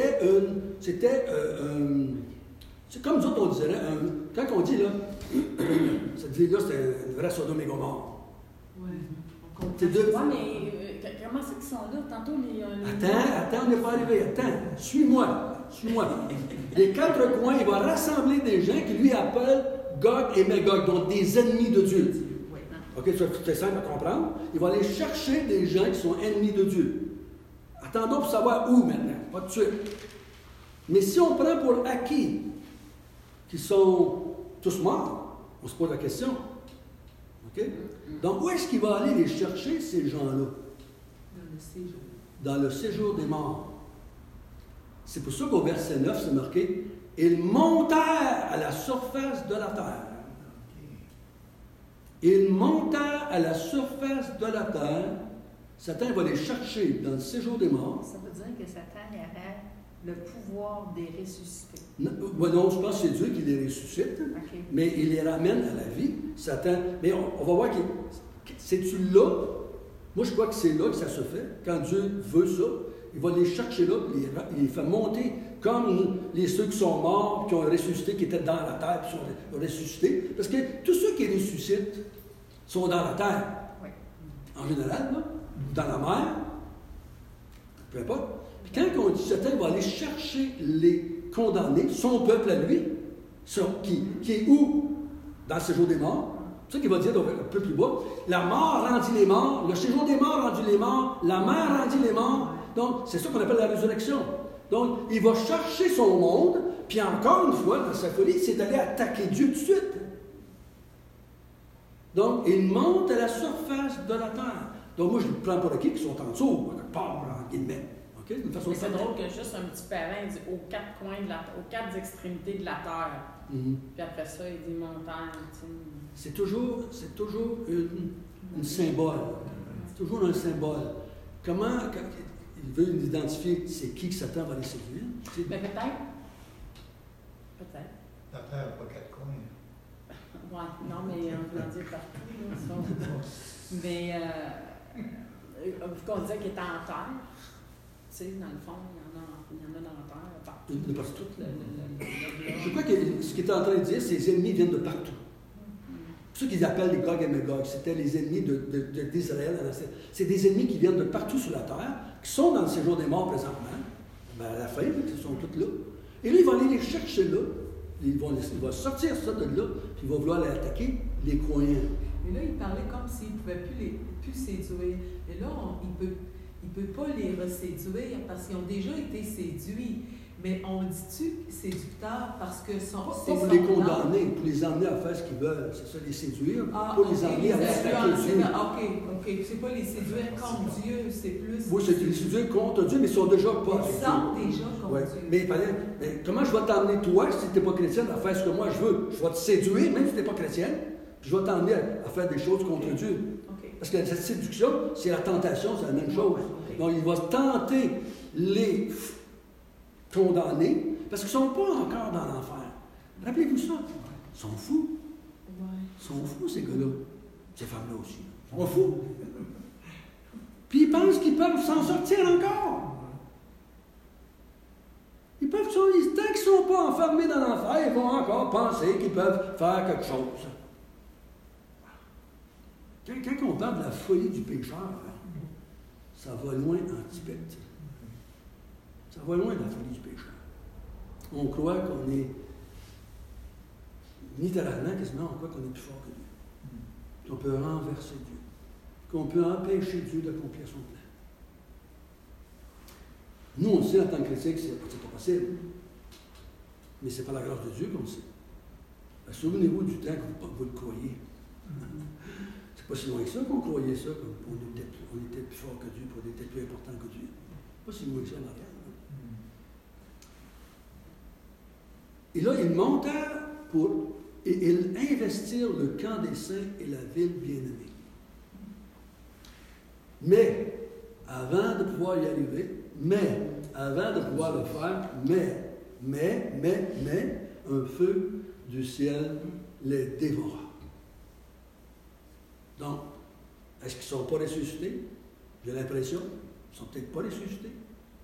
comme nous autres, on dirait, quand on dit là, cette ville-là, c'est une vraie Sodome et Gomorrhe. Oui. C'est deux. Ouais, mais comment c'est qu'ils sont là? Tantôt, Attends, on n'est pas arrivé. Attends, suis-moi. Les quatre coins, il va rassembler des gens qui lui appellent Gog et Magog, donc des ennemis de Dieu. OK, c'est simple à comprendre. Il va aller chercher des gens qui sont ennemis de Dieu. Attendons pour savoir où maintenant, pas de suite. Mais si on prend pour acquis qu'ils sont tous morts, on se pose la question. OK? Donc, où est-ce qu'il va aller les chercher, ces gens-là? Dans le séjour. Dans le séjour des morts. C'est pour ça qu'au verset 9, c'est marqué « Ils montèrent à la surface de la terre. » Ils montèrent à la surface de la terre. Satan va les chercher dans le séjour des morts. Ça veut dire que Satan aurait le pouvoir des ressusciter. Non, je pense que c'est Dieu qui les ressuscite, Okay. mais il les ramène à la vie. Satan, mais on va voir que c'est-tu là? Moi, je crois que c'est là que ça se fait. Quand Dieu veut ça, il va les chercher là, il les fait monter comme ceux qui sont morts, qui ont ressuscité, qui étaient dans la terre, puis sont ressuscités. Parce que tous ceux qui ressuscitent sont dans la terre. Oui. En général, là, dans la mer, peu importe. Puis quand on dit Satan va aller chercher les condamnés, son peuple à lui, qui est où? Dans le séjour des morts. C'est ça qu'il va dire un peu plus bas. La mort rendit les morts, le séjour des morts rendit les morts, la mer rendit les morts. Donc, c'est ça qu'on appelle la résurrection. Donc, il va chercher son monde, puis encore une fois, dans sa folie, c'est d'aller attaquer Dieu tout de suite. Donc, il monte à la surface de la terre. Donc, moi, je le prends pour acquis qui sont en dessous, quelque part, en guillemets. Okay? D'une façon mais c'est drôle que juste un petit parrain dit aux quatre coins aux quatre extrémités de la terre. Mm-hmm. Puis après ça, il dit montagne. C'est toujours une symbole. C'est toujours un symbole. Comment, quand il veut identifier c'est qui que Satan va aller séduire? Mais peut-être. Peut-être. La terre n'a pas quatre coins. Ouais, non, mais on peut en dire partout. Là, ça. Mais vu qu'on disait qu'il était en terre, tu sais, dans le fond, il y en a dans la terre, partout. De partout. Tout le Je crois que ce qu'il est en train de dire, c'est que les ennemis viennent de partout. C'est ça qu'ils appellent les Gog et Magog. C'était les ennemis d'Israël. C'est des ennemis qui viennent de partout sur la terre, qui sont dans le séjour des morts présentement. Ben, à la fin, ils sont tous là. Et là, il va aller les chercher là. Il va sortir ça de là, puis il va vouloir aller attaquer les croyants. Mais là, il parlait comme s'il ne pouvait plus séduire. Et là, il ne peut pas les reséduire parce qu'ils ont déjà été séduits. Mais on dit-tu séducteurs parce que Pas pour les condamner, pour les emmener à faire ce qu'ils veulent. C'est ça, les séduire. Pas les emmener à attaquer Dieu. OK. C'est pas les séduire contre Dieu, c'est plus... Oui, c'est les séduire contre Dieu, mais ils sont déjà pas. Ils sont déjà contre ouais. Dieu. Mais comment je vais t'emmener, toi, si tu n'es pas chrétienne, à faire ce que moi je veux? Je vais te séduire, même si tu n'es pas chrétienne, puis je vais t'emmener à faire des choses contre Dieu. Okay. Parce que cette séduction, c'est la tentation, c'est la même chose. Okay. Donc, il va tenter les condamnés, parce qu'ils ne sont pas encore dans l'enfer. Rappelez-vous ça. Ils sont fous. Ouais. Ils sont fous, ces gars-là. Ces femmes-là aussi. Ils sont fous. Puis ils pensent qu'ils peuvent s'en sortir encore. Ils peuvent, tant qu'ils ne sont pas enfermés dans l'enfer, ils vont encore penser qu'ils peuvent faire quelque chose. Quand on parle de la folie du pécheur, ça va loin en Tibet. Ça va loin de la folie du pécheur. On croit qu'on est, littéralement, quasiment, on croit qu'on est plus fort que Dieu. Qu'on peut renverser Dieu. Qu'on peut empêcher Dieu d'accomplir son plan. Nous, on sait en tant que chrétiens que c'est pas possible. Mais c'est pas la grâce de Dieu qu'on le sait. Souvenez-vous du temps que vous le croyez. C'est pas si loin que ça qu'on croyait ça, qu'on était plus fort que Dieu, qu'on était plus important que Dieu. Pas si loin que ça en arrière. Et là, ils montèrent et ils investirent le camp des saints et la ville bien-aimée. Mais, avant de pouvoir y arriver, avant de pouvoir le faire, un feu du ciel les dévora. Donc, est-ce qu'ils ne sont pas ressuscités? J'ai l'impression. Ils ne sont peut-être pas ressuscités.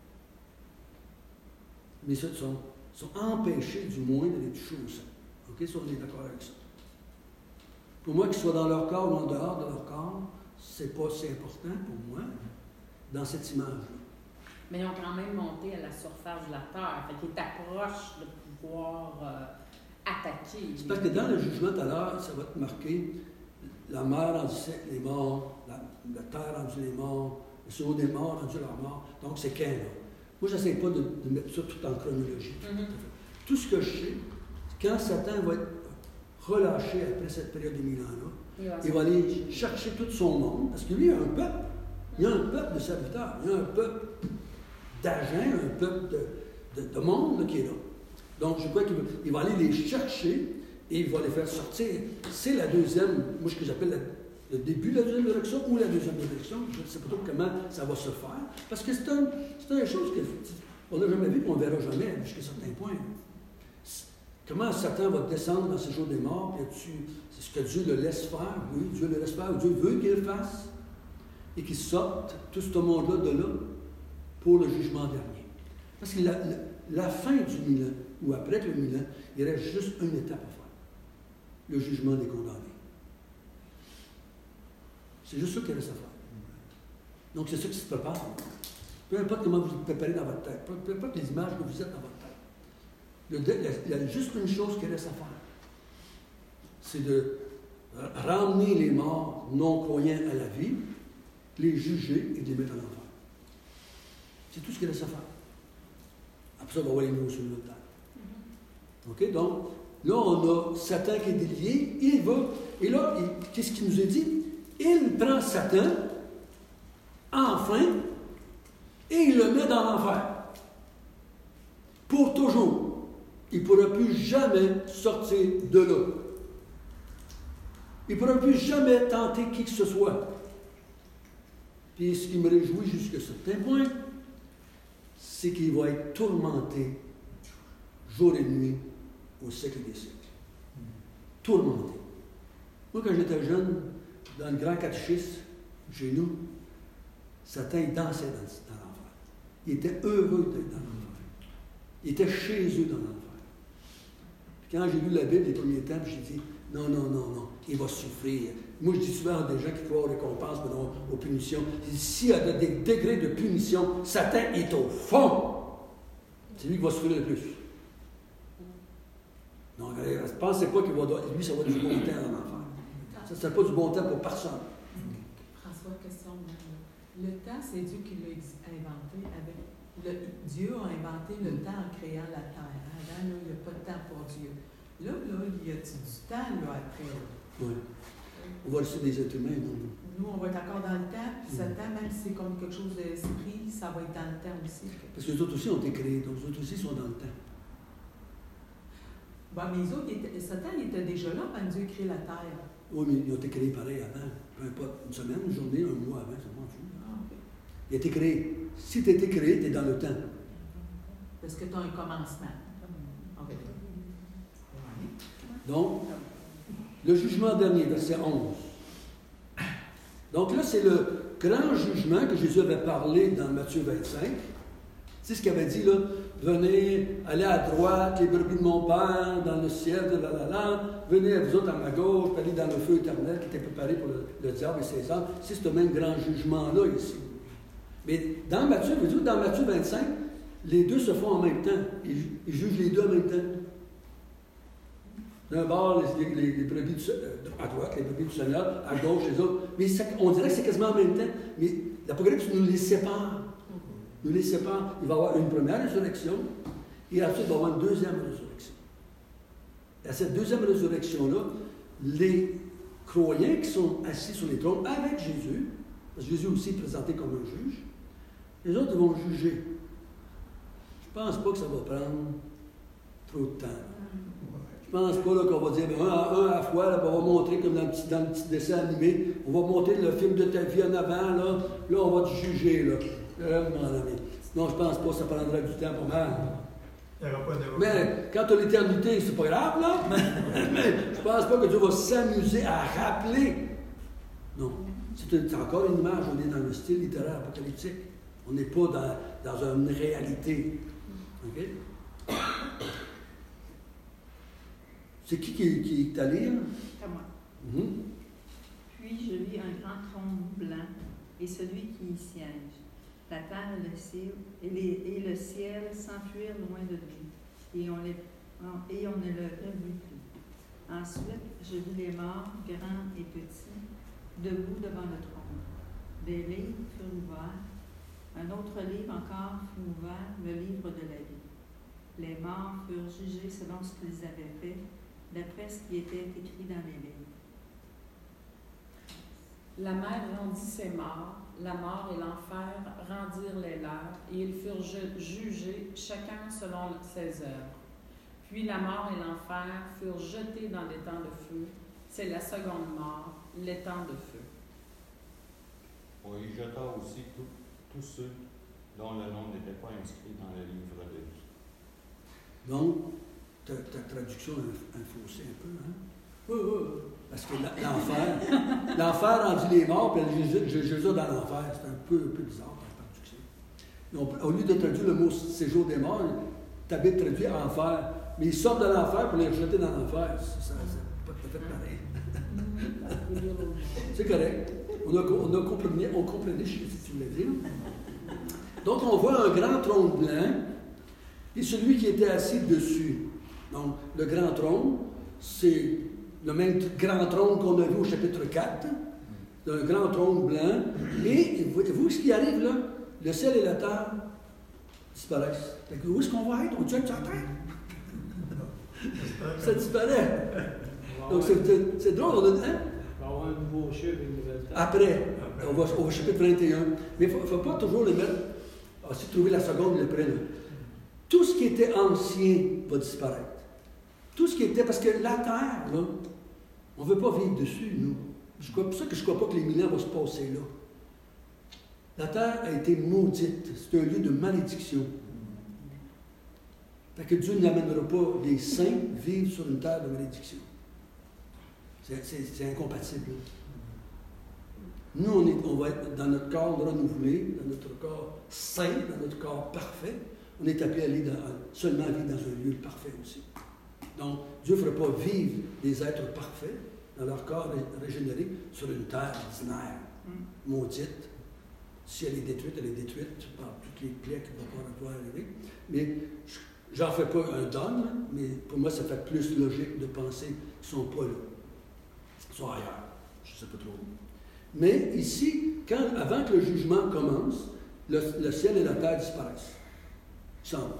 Mais ils sont empêchés, du moins, d'aller toucher au sang. OK? Si on est d'accord avec ça. Pour moi, qu'ils soient dans leur corps ou en dehors de leur corps, c'est pas si important pour moi dans cette image-là. Mais ils ont quand même monté à la surface de la terre. Fait qu'ils t'approchent de pouvoir attaquer. C'est parce que dans le jugement tout à l'heure, ça va te marquer la mer rendue les morts, la terre rendue les morts, le séjour des morts rendu leur mort. Donc, c'est qu'un là. Moi, je n'essaie pas de mettre ça tout en chronologie. Tout ce que je sais, quand Satan va être relâché après cette période de 1000 ans-là, il va aller chercher tout son monde, parce que lui, il a un peuple. Il y a un peuple de serviteurs, il y a un peuple d'agents, un peuple de monde là, qui est là. Donc, je crois qu'il va aller les chercher et il va les faire sortir. C'est la deuxième, moi, ce que j'appelle le début de la deuxième direction ou la deuxième direction. Je ne sais pas trop comment ça va se faire. Parce que c'est une chose qu'on n'a jamais vu et qu'on ne verra jamais jusqu'à certains points. Comment Satan va descendre dans ces jours des morts, puis c'est ce que Dieu le laisse faire. Oui, Dieu le laisse faire. Dieu veut qu'il le fasse. Et qu'il sorte tout ce monde-là de là pour le jugement dernier. Parce que la fin du 1000 ans, ou après le 1000 ans, il reste juste une étape à faire. Le jugement des condamnés. C'est juste ça qu'il reste à faire. Donc c'est ça qui se prépare. Peu importe comment vous vous préparez dans votre tête, peu importe les images que vous êtes dans votre tête, il y a juste une chose qui reste à faire. C'est de ramener les morts non croyants à la vie, les juger et les mettre en enfer. C'est tout ce qu'il reste à faire. Après ça, on va voir les nouveaux sur notre terre. OK? Donc, là, on a Satan qui est délié, il va, et là, qu'est-ce qu'il nous a dit? Il prend Satan, enfin, et il le met dans l'enfer. Pour toujours. Il ne pourra plus jamais sortir de là. Il ne pourra plus jamais tenter qui que ce soit. Puis ce qui me réjouit jusqu'à certain point, c'est qu'il va être tourmenté jour et nuit au siècle des siècles. Tourmenté. Moi, quand j'étais jeune, dans le grand catéchisme, chez nous, Satan dansait dans l'enfer. Il était heureux d'être dans l'enfer. Il était chez eux dans l'enfer. Puis quand j'ai lu la Bible les premiers temps, j'ai dit, non, il va souffrir. Moi, je dis souvent à des gens qui croient aux récompenses, mais non aux punitions. Je dis, s'il y a des degrés de punition, Satan est au fond. C'est lui qui va souffrir le plus. Non, ne pensez pas qu'il va... Lui, ça va être du bon temps dans l'enfer. Ça ne sera pas du bon temps pour personne. François, question. Le temps, c'est Dieu qui l'a inventé. Dieu a inventé le temps en créant la terre. Avant, là, il n'y a pas de temps pour Dieu. Là, il y a du temps là, après. Oui. On va rester des êtres humains. Nous, on va être encore dans le temps, puis Satan, même si c'est comme quelque chose d'esprit, ça va être dans le temps aussi. Parce que les autres aussi ont été créés, donc les autres aussi sont dans le temps. Bon, mais les autres, Satan, il était déjà là quand Dieu a créé la terre. Oui, mais ils ont été créés pareil avant. Peu importe, une semaine, une journée, un mois avant, ça m'en fout. Okay. Il a été créé. Si tu as été créé, tu es dans le temps. Parce que tu as un commencement. Okay. Donc, le jugement dernier, verset 11. Donc là, c'est le grand jugement que Jésus avait parlé dans Matthieu 25. C'est ce qu'il avait dit là, venez, allez à droite, les brebis de mon Père, dans le ciel, venez à vous autres à ma gauche, allez dans le feu éternel qui était préparé pour le diable et ses âmes. C'est ce même grand jugement-là ici. Mais dans Matthieu 25, les deux se font en même temps. Ils jugent les deux en même temps. D'un bord, les brebis à droite, les brebis du Seigneur, à gauche, les autres. Mais on dirait que c'est quasiment en même temps. Mais l'Apocalypse nous les sépare. Il va y avoir une première résurrection, et ensuite il va y avoir une deuxième résurrection. Et à cette deuxième résurrection-là, les croyants qui sont assis sur les trônes avec Jésus, parce que Jésus aussi est présenté comme un juge, les autres vont juger. Je ne pense pas que ça va prendre trop de temps. Je ne pense pas là, qu'on va dire un à la fois, là, on va montrer comme dans le petit dessin animé, on va montrer le film de ta vie en avant, là on va te juger. Là. Non, je pense pas que ça prendra du temps pas mal. Mais quand tu as l'éternité, c'est pas grave, là. Mais je pense pas que Dieu va s'amuser à rappeler. Non. c'est encore une image, on est dans le style littéraire apocalyptique. On n'est pas dans une réalité. OK? C'est qui est à lire? C'est à moi. Puis je vis un grand trône blanc et celui qui y siège. La terre et le ciel s'enfuirent loin de lui, et on ne le revit plus. Ensuite, je vis les morts, grands et petits, debout devant le trône. Des livres furent ouverts. Un autre livre encore fut ouvert, le livre de la vie. Les morts furent jugés selon ce qu'ils avaient fait, d'après ce qui était écrit dans les livres. La mer rendit ses morts, la mort et l'enfer rendirent les leurs, et ils furent jugés, chacun selon ses œuvres. Puis la mort et l'enfer furent jetés dans l'étang de feu. C'est la seconde mort, l'étang de feu. On y jeta aussi tous ceux dont le nom n'était pas inscrit dans le livre de vie. Donc, ta traduction a faussé un peu, hein? Oui. Parce que l'enfer rendit les morts, puis Jésus dans l'enfer. C'est un peu bizarre, la traduction. Donc, au lieu de traduire le mot séjour des morts, Tabit traduit enfer. Mais ils sortent de l'enfer pour les rejeter dans l'enfer. Ça pas tout à fait pareil. C'est correct. On comprenait ce que tu voulais dire. Donc, on voit un grand trône blanc et celui qui était assis dessus. Donc, le grand trône, c'est le même grand trône qu'on a vu au chapitre 4, un grand trône blanc. Et voyez-vous ce qui arrive là? Le ciel et la terre disparaissent. Où est-ce qu'on va être? On tient sur la terre? Ça disparaît. Donc c'est drôle, on a dit, hein? Il va y avoir un nouveau chiffre, une nouvelle terre. Après, on va au chapitre 21. Mais il ne faut pas toujours les mettre. Si vous trouvez la seconde, le prenne. Tout ce qui était ancien va disparaître. Tout ce qui était. Parce que la terre, là, on ne veut pas vivre dessus, nous. C'est pour ça que je ne crois pas que les 1000 ans vont se passer là. La terre a été maudite. C'est un lieu de malédiction. Fait que Dieu n'amènera pas les saints vivre sur une terre de malédiction. C'est incompatible. Nous, on va être dans notre corps renouvelé, dans notre corps saint, dans notre corps parfait. On est appelé à aller seulement vivre dans un lieu parfait aussi. Donc, Dieu ne fera pas vivre des êtres parfaits dans leur corps régénéré sur une terre ordinaire, maudite. Si elle est détruite par toutes les plaies qui vont pouvoir arriver. Mais j'en fais pas un dogme, mais pour moi, ça fait plus logique de penser qu'ils ne sont pas là. Ils sont ailleurs. Je ne sais pas trop. Mais ici, avant que le jugement commence, le ciel et la terre disparaissent. Ils s'en vont.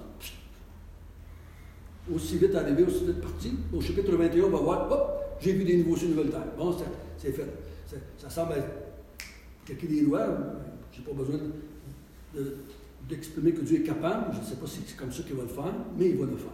Aussi vite arrivé, aussi vite parti. Au chapitre 21, on va voir, hop, j'ai vu des nouveaux cieux, nouvelles terres. Bon, c'est fait. Ça semble être quelqu'un des lois. Je n'ai pas besoin d'exprimer que Dieu est capable. Je ne sais pas si c'est comme ça qu'il va le faire, mais il va le faire.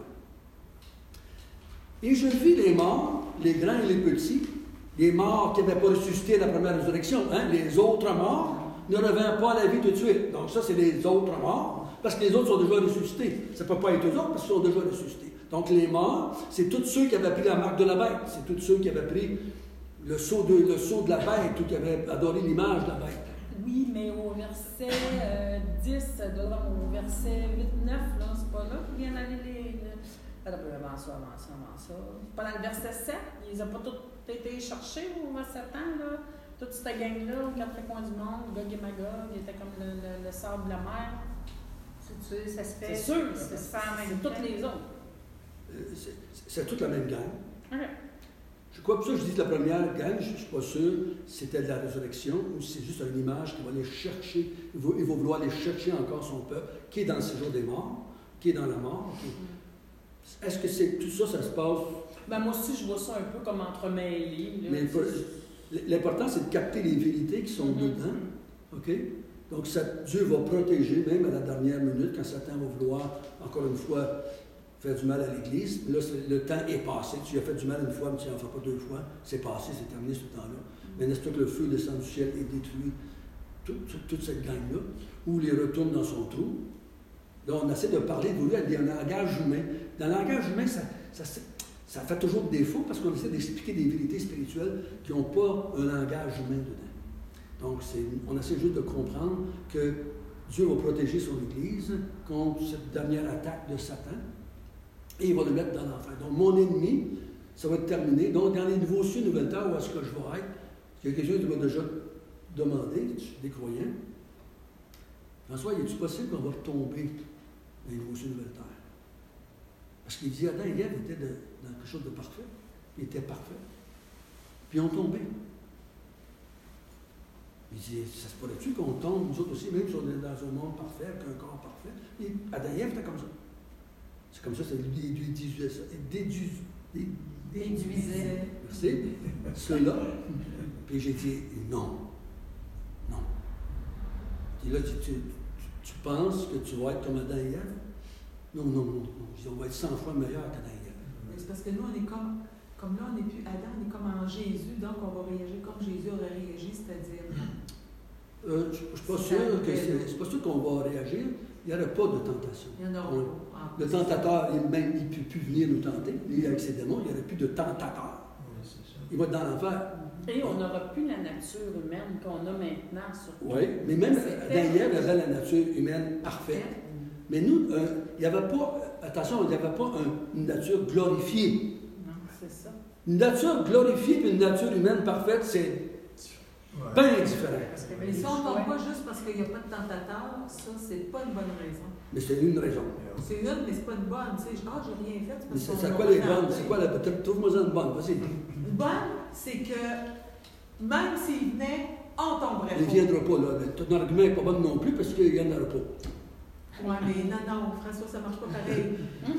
Et je vis les morts, les grands et les petits, les morts qui n'avaient pas ressuscité à la première résurrection. Hein? Les autres morts ne revinrent pas à la vie tout de suite. Donc ça, c'est les autres morts, parce que les autres sont déjà ressuscités. Ça ne peut pas être eux autres, parce qu'ils sont déjà ressuscités. Donc les morts, c'est tous ceux qui avaient pris la marque de la bête. C'est tous ceux qui avaient pris le sceau de la bête, ou qui avaient adoré l'image de la bête. Oui, mais au verset 10, au verset 8-9, là, c'est pas là qu'ils viennent aller les... Avant ça. Pas dans le verset 7, ils n'ont pas tous été cherchés au verset 7 là. Toute cette gang-là, aux quatre coins du monde, Gog et Magog, ils étaient comme le sable de la mer. C'est sûr, ça se fait. C'est sûr, ça se fait en même c'est toutes les autres. C'est toute la même gang. OK. Je crois que ça, je dis que la première gang, je ne suis pas sûr si c'était de la résurrection ou si c'est juste une image qui va aller chercher, il va vouloir aller chercher encore son peuple, qui est dans le séjour des morts, qui est dans la mort. Est-ce que c'est tout ça, ça se passe? Ben moi aussi, je vois ça un peu comme entremêlé. Mais l'important, c'est de capter les vérités qui sont dedans. OK? Donc, Dieu va protéger, même à la dernière minute, quand Satan va vouloir, encore une fois, faire du mal à l'Église. Là, le temps est passé. Tu as fait du mal une fois, mais tu n'en fais pas deux fois. C'est passé, c'est terminé ce temps-là. Mais n'est-ce pas que le feu descend du ciel et détruit toute cette gang-là, ou les retourne dans son trou? Là, on essaie de parler de lui avec un langage humain. Dans le langage humain, ça fait toujours défaut parce qu'on essaie d'expliquer des vérités spirituelles qui n'ont pas un langage humain dedans. Donc, on essaie juste de comprendre que Dieu va protéger son Église contre cette dernière attaque de Satan et il va le mettre dans l'enfer. Donc, mon ennemi, ça va être terminé. Donc, dans les nouveaux cieux, nouvelles terres, où est-ce que je vais être? Il y a quelqu'un qui m'a déjà demandé, des croyants, François, est-il possible qu'on va retomber dans les nouveaux cieux, nouvelles terres? Parce qu'il dit, Adam et Ève étaient dans quelque chose de parfait. Ils étaient parfaits. Puis ils ont tombé. Il dit, ça se pourrait-tu qu'on tombe, nous autres aussi, même si on est dans un monde parfait, avec un corps parfait? Et Adam et Ève étaient comme ça. C'est comme ça, ça lui déduisait ça. Déduisait. Merci. Ceux-là. Puis j'ai dit, non. Non. Et là, tu penses que tu vas être comme Adam et Ève? Non. Je dis, on va être 100 fois meilleur qu'Adam et Ève. C'est parce que nous, on est comme là, on n'est plus Adam, on est comme en Jésus, donc on va réagir comme Jésus aurait réagi, c'est-à-dire. Je ne suis pas sûr qu'on va réagir. Il n'y aurait pas de tentation. Il y en aura pas. Le tentateur, il ne peut plus venir nous tenter. Lui, avec ses démons, il n'y aurait plus de tentateur. Il va être dans l'enfer. Et on n'aura plus la nature humaine qu'on a maintenant. Surtout. Oui, mais même Adam et Ève avait la nature humaine parfaite. Mais nous, il n'y avait pas, attention, il n'y avait pas une nature glorifiée. Non, c'est ça. Une nature glorifiée et une nature humaine parfaite, c'est bien différent. Mais si on ne tombe pas juste parce qu'il n'y a pas de tentateur, ça, c'est pas une bonne raison. Mais c'est une raison. C'est une, mais c'est pas une bonne. Tu sais, j'ai rien fait. Mais c'est quoi les bonnes? C'est quoi trouve-moi une bonne, vas-y. Une bonne, c'est que même s'il venait, on tomberait pas. Il ne viendra pas, là. Ton argument n'est pas bon non plus parce qu'il n'y en aura pas. Oui, mais non, François, ça ne marche pas pareil.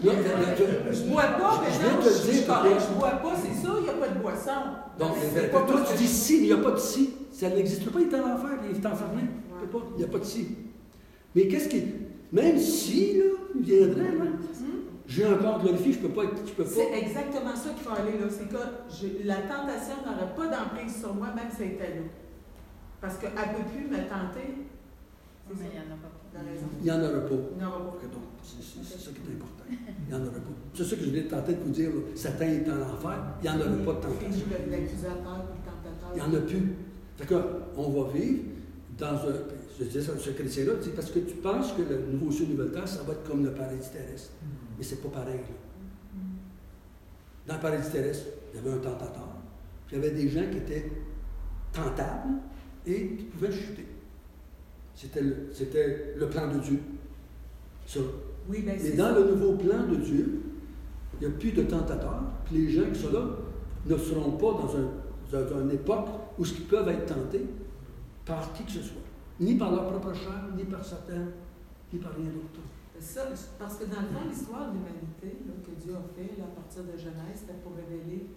Je bois pas, mais non, je suis correct, je bois pas, c'est ça, il n'y a pas de boisson. Donc, toi, tu dis si, mais il n'y a pas de si. Ça n'existe pas, il est en enfer, il est enfermé. Il n'y a pas de si. Mais qu'est-ce qui. Même si, là, il viendrait, là, j'ai un corps glorifié, je ne peux pas être. C'est exactement ça qu'il faut aller, là. C'est que la tentation n'aurait pas d'emprise sur moi, même si elle était là. Parce qu'elle ne peut plus me tenter. Mais il n'y en a pas. Il n'y en aura pas. Il n'y en aura pas. Donc, c'est ça qui est important. Il n'y en aura pas. C'est ça que je voulais tenter de vous dire. Là. Satan est en enfer. Il n'y en aura pas de tentation. L'accusateur, le tentateur. Il n'y en a plus. Fait qu'on va vivre dans un. Je disais ça, ce chrétien-là, parce que tu penses que le nouveau ciel, nouvelle terre, ça va être comme le paradis terrestre. Mais c'est pas pareil. Là. Dans le paradis terrestre, il y avait un tentateur. Puis il y avait des gens qui étaient tentables et qui pouvaient chuter. C'était le plan de Dieu. Ça. Oui, ben mais dans le nouveau plan de Dieu, il n'y a plus de tentateurs. Puis les gens qui sont là ne seront pas dans une époque où ils peuvent être tentés par qui que ce soit. Ni par leur propre chair, ni par Satan, ni par rien d'autre. Ça, parce que dans le fond, l'histoire de l'humanité que Dieu a fait à partir de Genèse, c'était pour révéler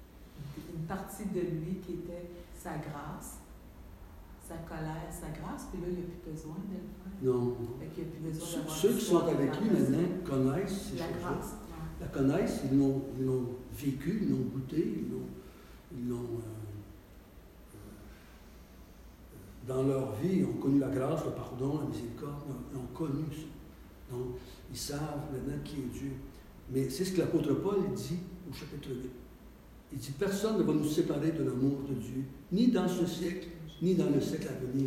une partie de lui qui était sa grâce, sa colère, sa grâce, puis là, il n'y a plus besoin de le faire. Non. Fait qu'il n'y a plus besoin d'avoir ceux qui sont avec lui maintenant connaissent ces la choses-là. grâce. La connaissent, ils l'ont vécu, ils l'ont goûté, ils l'ont dans leur vie, ils ont connu la grâce, le pardon, la miséricorde, ils ont connu ça. Donc, ils savent maintenant qui est Dieu. Mais c'est ce que l'apôtre Paul dit au chapitre 8. Il dit, personne ne va nous séparer de l'amour de Dieu, ni dans ce siècle, ni dans le siècle à venir.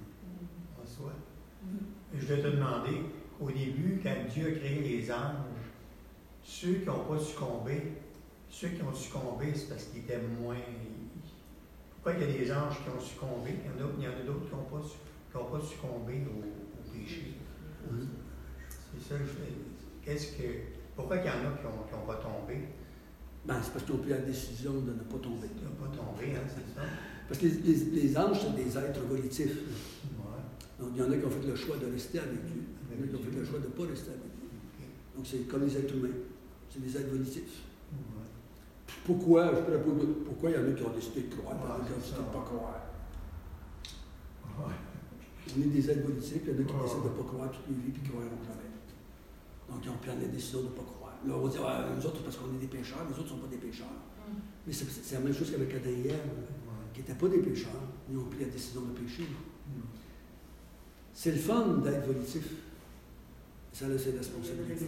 Je vais te demander, au début, quand Dieu a créé les anges, ceux qui n'ont pas succombé, c'est parce qu'ils étaient moins. Pourquoi il y a des anges qui ont succombé? Il y en a d'autres qui n'ont pas succombé au péché. C'est ça, pourquoi il y en a qui n'ont pas tombé? Ben, c'est parce qu'ils ont pris la décision de ne pas tomber. De ne pas tomber, hein, c'est ça. Parce que les anges, c'est des êtres volitifs. Ouais. Donc, il y en a qui ont fait le choix de rester avec Dieu. Il y en a qui ont fait le choix de ne pas rester avec Dieu. Okay. Donc, c'est comme les êtres humains. C'est des êtres volitifs. Ouais. Pourquoi il y en a qui ont décidé de croire, et qui ont décidé de ne pas croire? Ouais. On est des êtres volitifs, il y en a qui décident de ne pas croire toute leur vie, puis qui ne croiront jamais. Donc, ils ont pris la décision de ne pas croire. Là, on va dire, nous autres, parce qu'on est des pécheurs, les autres ne sont pas des pécheurs. Mais c'est la même chose qu'avec Adam et Ève, qui n'étaient pas des pécheurs, ils ont pris la décision de pécher. C'est le fun d'être volitif. Ça a ses responsabilités.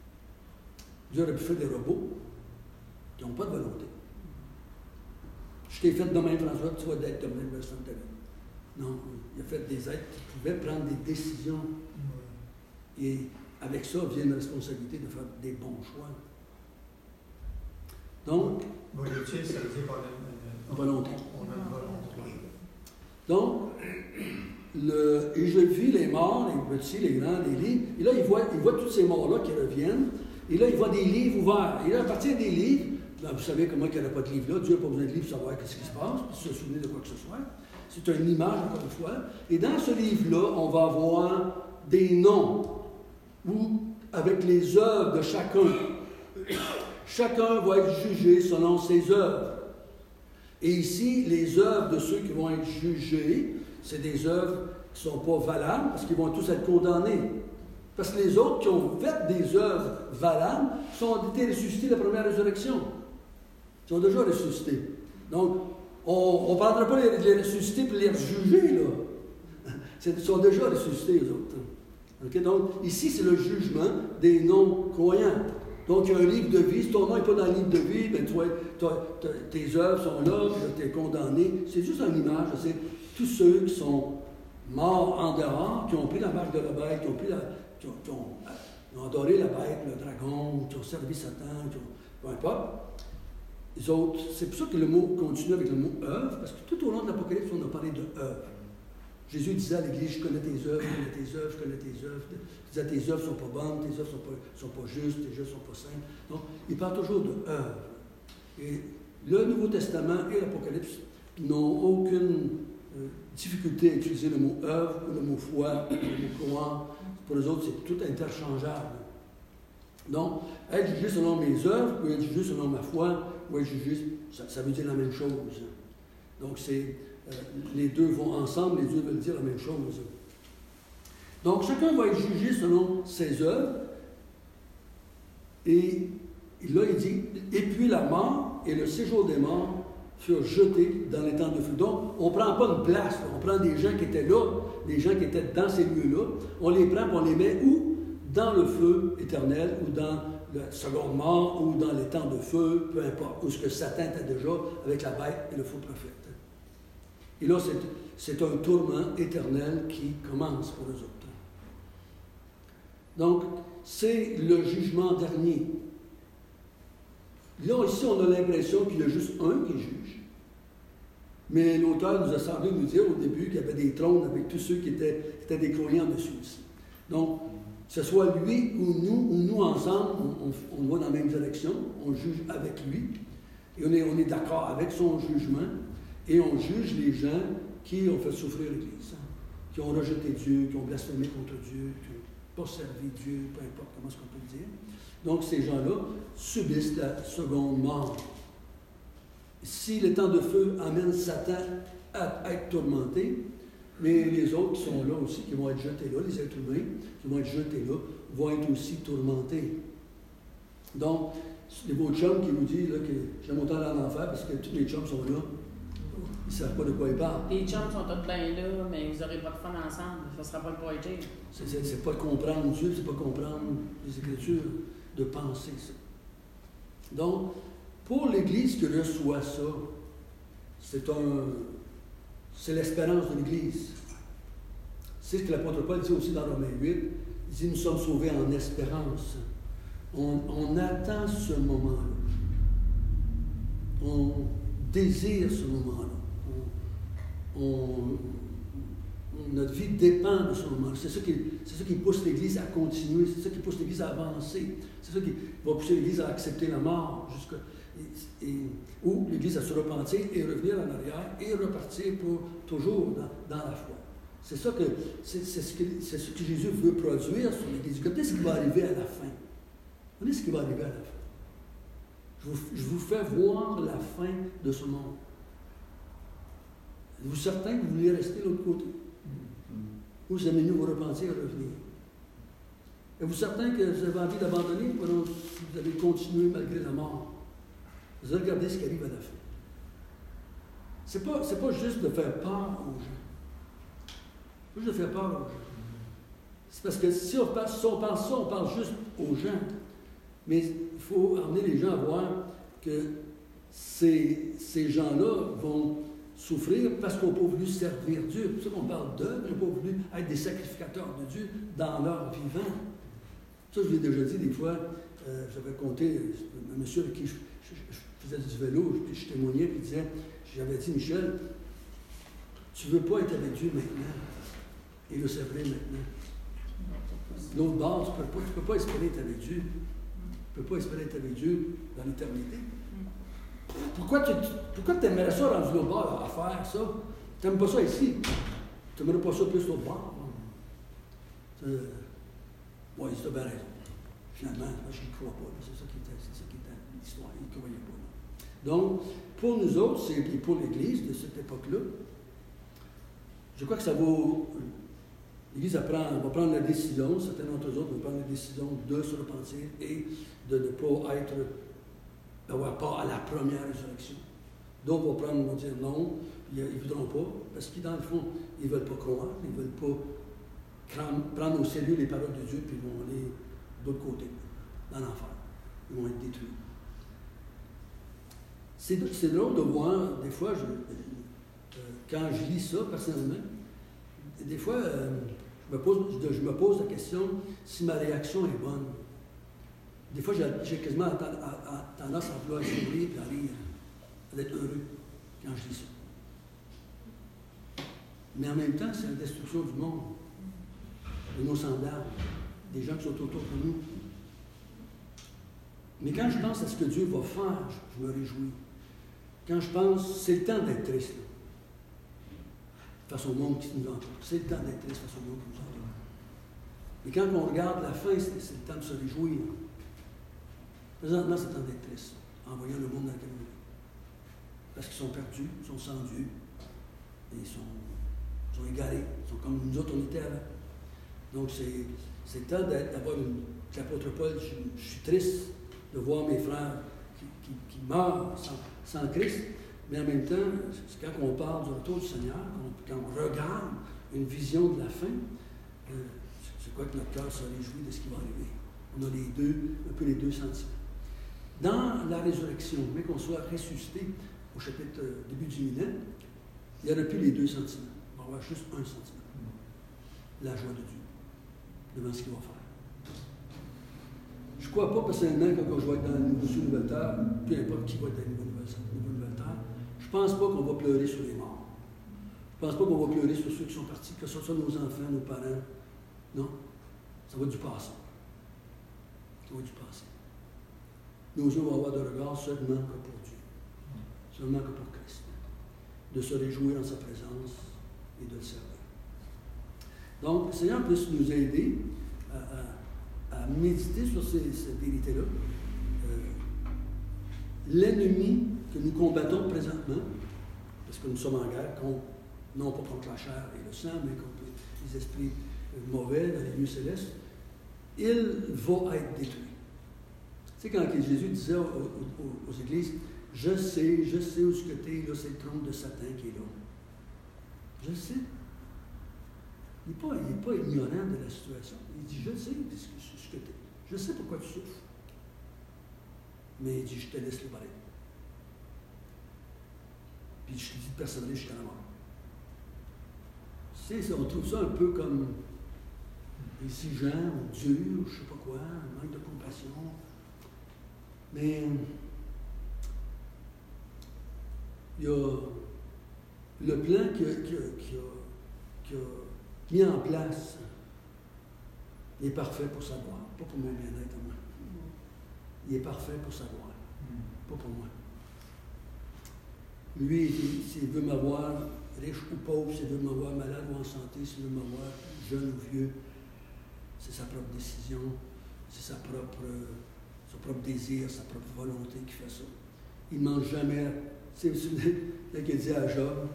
Dieu aurait pu faire des robots qui n'ont pas de volonté. Je t'ai fait de même, François, tu vas être de même le restant de ta vie. Non, il a fait des êtres qui pouvaient prendre des décisions. Et avec ça vient une responsabilité de faire des bons choix. Donc, volontiers, ça veut dire qu'on a une volonté. On a une volonté. Donc, et je vis les morts, les petits, les grands, les livres. Et là, il voit tous ces morts-là qui reviennent. Et là, il voit des livres ouverts. Et là, à partir des livres, ben, vous savez comment il n'y a pas de livre là. Dieu n'a pas besoin de livre pour savoir ce qui se passe, pour se souvenir de quoi que ce soit. C'est une image, encore une fois. Et dans ce livre-là, on va avoir des noms, où, avec les œuvres de chacun. Chacun va être jugé selon ses œuvres. Et ici, les œuvres de ceux qui vont être jugés, c'est des œuvres qui ne sont pas valables, parce qu'ils vont tous être condamnés. Parce que les autres qui ont fait des œuvres valables ont été ressuscités de la première résurrection. Ils sont déjà ressuscités. Donc, on ne prendra pas les ressuscités pour les juger, là. Ils sont déjà ressuscités, les autres. Okay? Donc, ici, c'est le jugement des non-croyants. Donc, il y a un livre de vie. Si ton nom n'est pas dans le livre de vie, bien, tes œuvres sont là, tu es condamné. C'est juste une image. C'est tous ceux qui sont morts en dehors, qui ont pris la marque de la bête, qui ont adoré la bête, le dragon, qui ont servi Satan, peu importe. Les autres, c'est pour ça que le mot continue avec le mot œuvre, parce que tout au long de l'Apocalypse, on a parlé de œuvre. Jésus disait à l'Église, je connais tes œuvres, je connais tes œuvres, je connais tes œuvres. Il disait, tes œuvres ne sont pas bonnes, tes œuvres ne sont pas justes, tes œuvres ne sont pas saintes. Donc, il parle toujours de œuvre. Et le Nouveau Testament et l'Apocalypse n'ont aucune difficulté à utiliser le mot œuvre, ou le mot foi, ou le mot croire. Pour les autres, c'est tout interchangeable. Donc, être jugé selon mes œuvres, ou être jugé selon ma foi, ou être jugé, ça veut dire la même chose. Donc, les deux vont ensemble, les deux veulent dire la même chose. Donc, chacun va être jugé selon ses œuvres. Et là, il dit, et puis la mort et le séjour des morts furent jetés dans les temps de feu. Donc, on ne prend pas une place, là. On prend des gens qui étaient là, des gens qui étaient dans ces lieux-là, on les prend et on les met où? Dans le feu éternel, ou dans la seconde mort, ou dans les temps de feu, peu importe, où ce que Satan était déjà avec la bête et le faux prophète. Et là, c'est un tourment éternel qui commence pour eux autres. Donc, c'est le jugement dernier. Là, ici, on a l'impression qu'il y a juste un qui juge. Mais l'auteur nous a semblé nous dire au début qu'il y avait des trônes avec tous ceux qui étaient des croyants dessus aussi. Donc, que ce soit lui ou nous ensemble, on va dans la même direction, on juge avec lui, et on est d'accord avec son jugement, et on juge les gens qui ont fait souffrir l'Église, qui ont rejeté Dieu, qui ont blasphémé contre Dieu, qui n'ont pas servi Dieu, peu importe comment est-ce qu'on peut le dire. Donc, ces gens-là subissent la seconde mort. Si les temps de feu amènent Satan à être tourmenté, mais les autres qui sont là aussi, qui vont être jetés là, les êtres humains qui vont être jetés là, vont être aussi tourmentés. Donc, les beaux chums qui vous disent là, que j'aime autant aller en enfer parce que tous les chums sont là, ils ne savent pas de quoi ils parlent. Les chums sont tous plein là, mais vous n'aurez pas de fun ensemble, ça ne sera pas le party. C'est pas comprendre Dieu, c'est pas comprendre les Écritures, de penser ça. Donc, pour l'Église qui reçoit ça, c'est l'espérance de l'Église. C'est ce que l'apôtre Paul dit aussi dans Romains 8. Il dit, nous sommes sauvés en espérance. On attend ce moment-là. On désire ce moment-là. Notre vie dépend de ce moment-là. C'est ça qui pousse l'Église à continuer. C'est ça qui pousse l'Église à avancer. C'est ça qui va pousser l'Église à accepter la mort. Ou l'Église à se repentir et revenir en arrière et repartir pour toujours dans la foi. C'est ce que Jésus veut produire sur l'Église. Regardez ce qui va arriver à la fin. Regardez ce qui va arriver à la fin. Je vous fais voir la fin de ce monde. Êtes-vous certain que vous voulez rester de l'autre côté? Ou vous aimez mieux vous repentir et revenir? Êtes-vous certain que vous avez envie d'abandonner ou alors vous allez continuer malgré la mort? Vous allez regarder ce qui arrive à la fin. C'est pas juste de faire peur aux gens. C'est juste de faire peur aux gens. C'est parce que si on parle ça, on parle juste aux gens. Mais il faut amener les gens à voir que ces gens-là vont souffrir parce qu'on n'a pas voulu servir Dieu. C'est pour ça qu'on parle d'eux, ils n'ont pas voulu être des sacrificateurs de Dieu dans leur vivant. Ça, je l'ai déjà dit des fois. J'avais compté un monsieur avec qui je faisais du vélo, puis je témoignais, puis il disait, j'avais dit, Michel, tu ne veux pas être avec Dieu maintenant et le servir maintenant. L'autre bord, tu ne peux pas espérer être avec Dieu. Tu ne peux pas espérer être avec Dieu dans l'éternité. Pourquoi tu aimerais ça rendu l'autre bord à faire ça? Tu n'aimes pas ça ici. Tu n'aimerais pas ça plus l'autre bord. Oui, c'est bien raison. Finalement, je n'y crois pas. C'est ça qui était l'histoire. Il ne croyait pas. Donc, pour nous autres, et pour l'Église de cette époque-là, je crois que ça vaut. L'Église va prendre la décision, certains d'entre eux autres vont prendre la décision de se repentir et de ne pas d'avoir part à la première résurrection. D'autres vont dire non, ils ne voudront pas, parce qu'ils, dans le fond, ils ne veulent pas croire, ils ne veulent pas prendre au sérieux les paroles de Dieu, puis ils vont aller de l'autre côté, dans l'enfer. Ils vont être détruits. C'est drôle de voir, des fois, quand je lis ça, personnellement, des fois, je me pose la question si ma réaction est bonne. Des fois, j'ai quasiment tendance à vouloir sourire et à rire, à être heureux quand je lis ça. Mais en même temps, c'est la destruction du monde, de nos semblables, des gens qui sont autour de nous. Mais quand je pense à ce que Dieu va faire, je me réjouis. Quand je pense, c'est le temps d'être triste, là, face au monde qui nous entoure. C'est le temps d'être triste face au monde qui nous entoure. Mais quand on regarde la fin, c'est le temps de se réjouir. Présentement, c'est le temps d'être triste, en voyant le monde dans lequel on est. Parce qu'ils sont perdus, ils sont sans Dieu, et ils sont égarés, ils sont comme nous autres, on était avant. Donc, c'est le temps d'avoir l'apôtre Paul, je suis triste de voir mes frères qui meurent sans Christ, mais en même temps, c'est quand on parle du retour du Seigneur, quand on regarde une vision de la fin, c'est quoi que notre cœur se réjouit de ce qui va arriver. On a un peu les deux sentiments. Dans la résurrection, mais qu'on soit ressuscité au chapitre début du millénaire, il n'y aura plus les deux sentiments. On va avoir juste un sentiment. La joie de Dieu devant ce qu'il va faire. Je ne crois pas personnellement quand je vais être dans une nouvelle terre, peu importe qui va être dans une nouvelle terre, je ne pense pas qu'on va pleurer sur les morts. Je ne pense pas qu'on va pleurer sur ceux qui sont partis, que ce soit nos enfants, nos parents. Non, ça va du passé. Ça va du passé. Nos yeux vont avoir de regard seulement que pour Dieu, seulement que pour Christ. De se réjouir en sa présence et de le servir. Donc, le Seigneur puisse nous aider à méditer sur ces vérités-là. L'ennemi que nous combattons présentement, parce que nous sommes en guerre, non pas contre la chair et le sang, mais contre les esprits mauvais dans les lieux célestes, il va être détruit. Tu sais, quand Jésus disait aux églises, je sais où ce que tu es, là, c'est le trône de Satan qui est là. Je sais. Il n'est pas ignorant de la situation. Il dit, je sais ce que tu es. Je sais pourquoi tu souffres. Mais il dit, je te laisse le balai. Puis je te dis de persévérer jusqu'à la mort. Tu sais, on trouve ça un peu comme exigeant, ou dur, ou je ne sais pas quoi, un manque de compassion. Mais il y a le plan qu'il a mis en place, il est parfait pour sa gloire, pas pour mon bien-être à moi. Il est parfait pour sa gloire, pas pour moi. Lui, s'il veut m'avoir riche ou pauvre, s'il veut m'avoir malade ou en santé, s'il veut m'avoir jeune ou vieux, c'est sa propre décision, c'est son propre désir, sa propre volonté qui fait ça. Il ne mange jamais. C'est là qu'il dit à Job,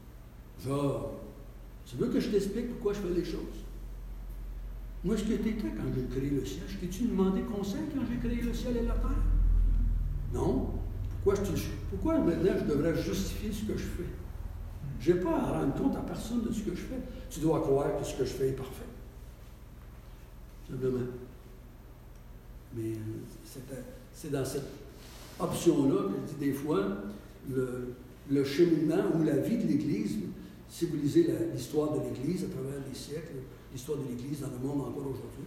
tu veux que je t'explique pourquoi je fais les choses? Moi, ce que tu étais quand j'ai créé le ciel, je t'ai-tu demandé conseil quand j'ai créé le ciel et la terre? Non. Pourquoi maintenant je devrais justifier ce que je fais? Je n'ai pas à rendre compte à personne de ce que je fais. Tu dois croire que ce que je fais est parfait. Simplement. Mais c'est dans cette option-là. Je dis des fois, le cheminement ou la vie de l'Église, si vous lisez l'histoire de l'Église à travers les siècles, l'histoire de l'Église dans le monde encore aujourd'hui,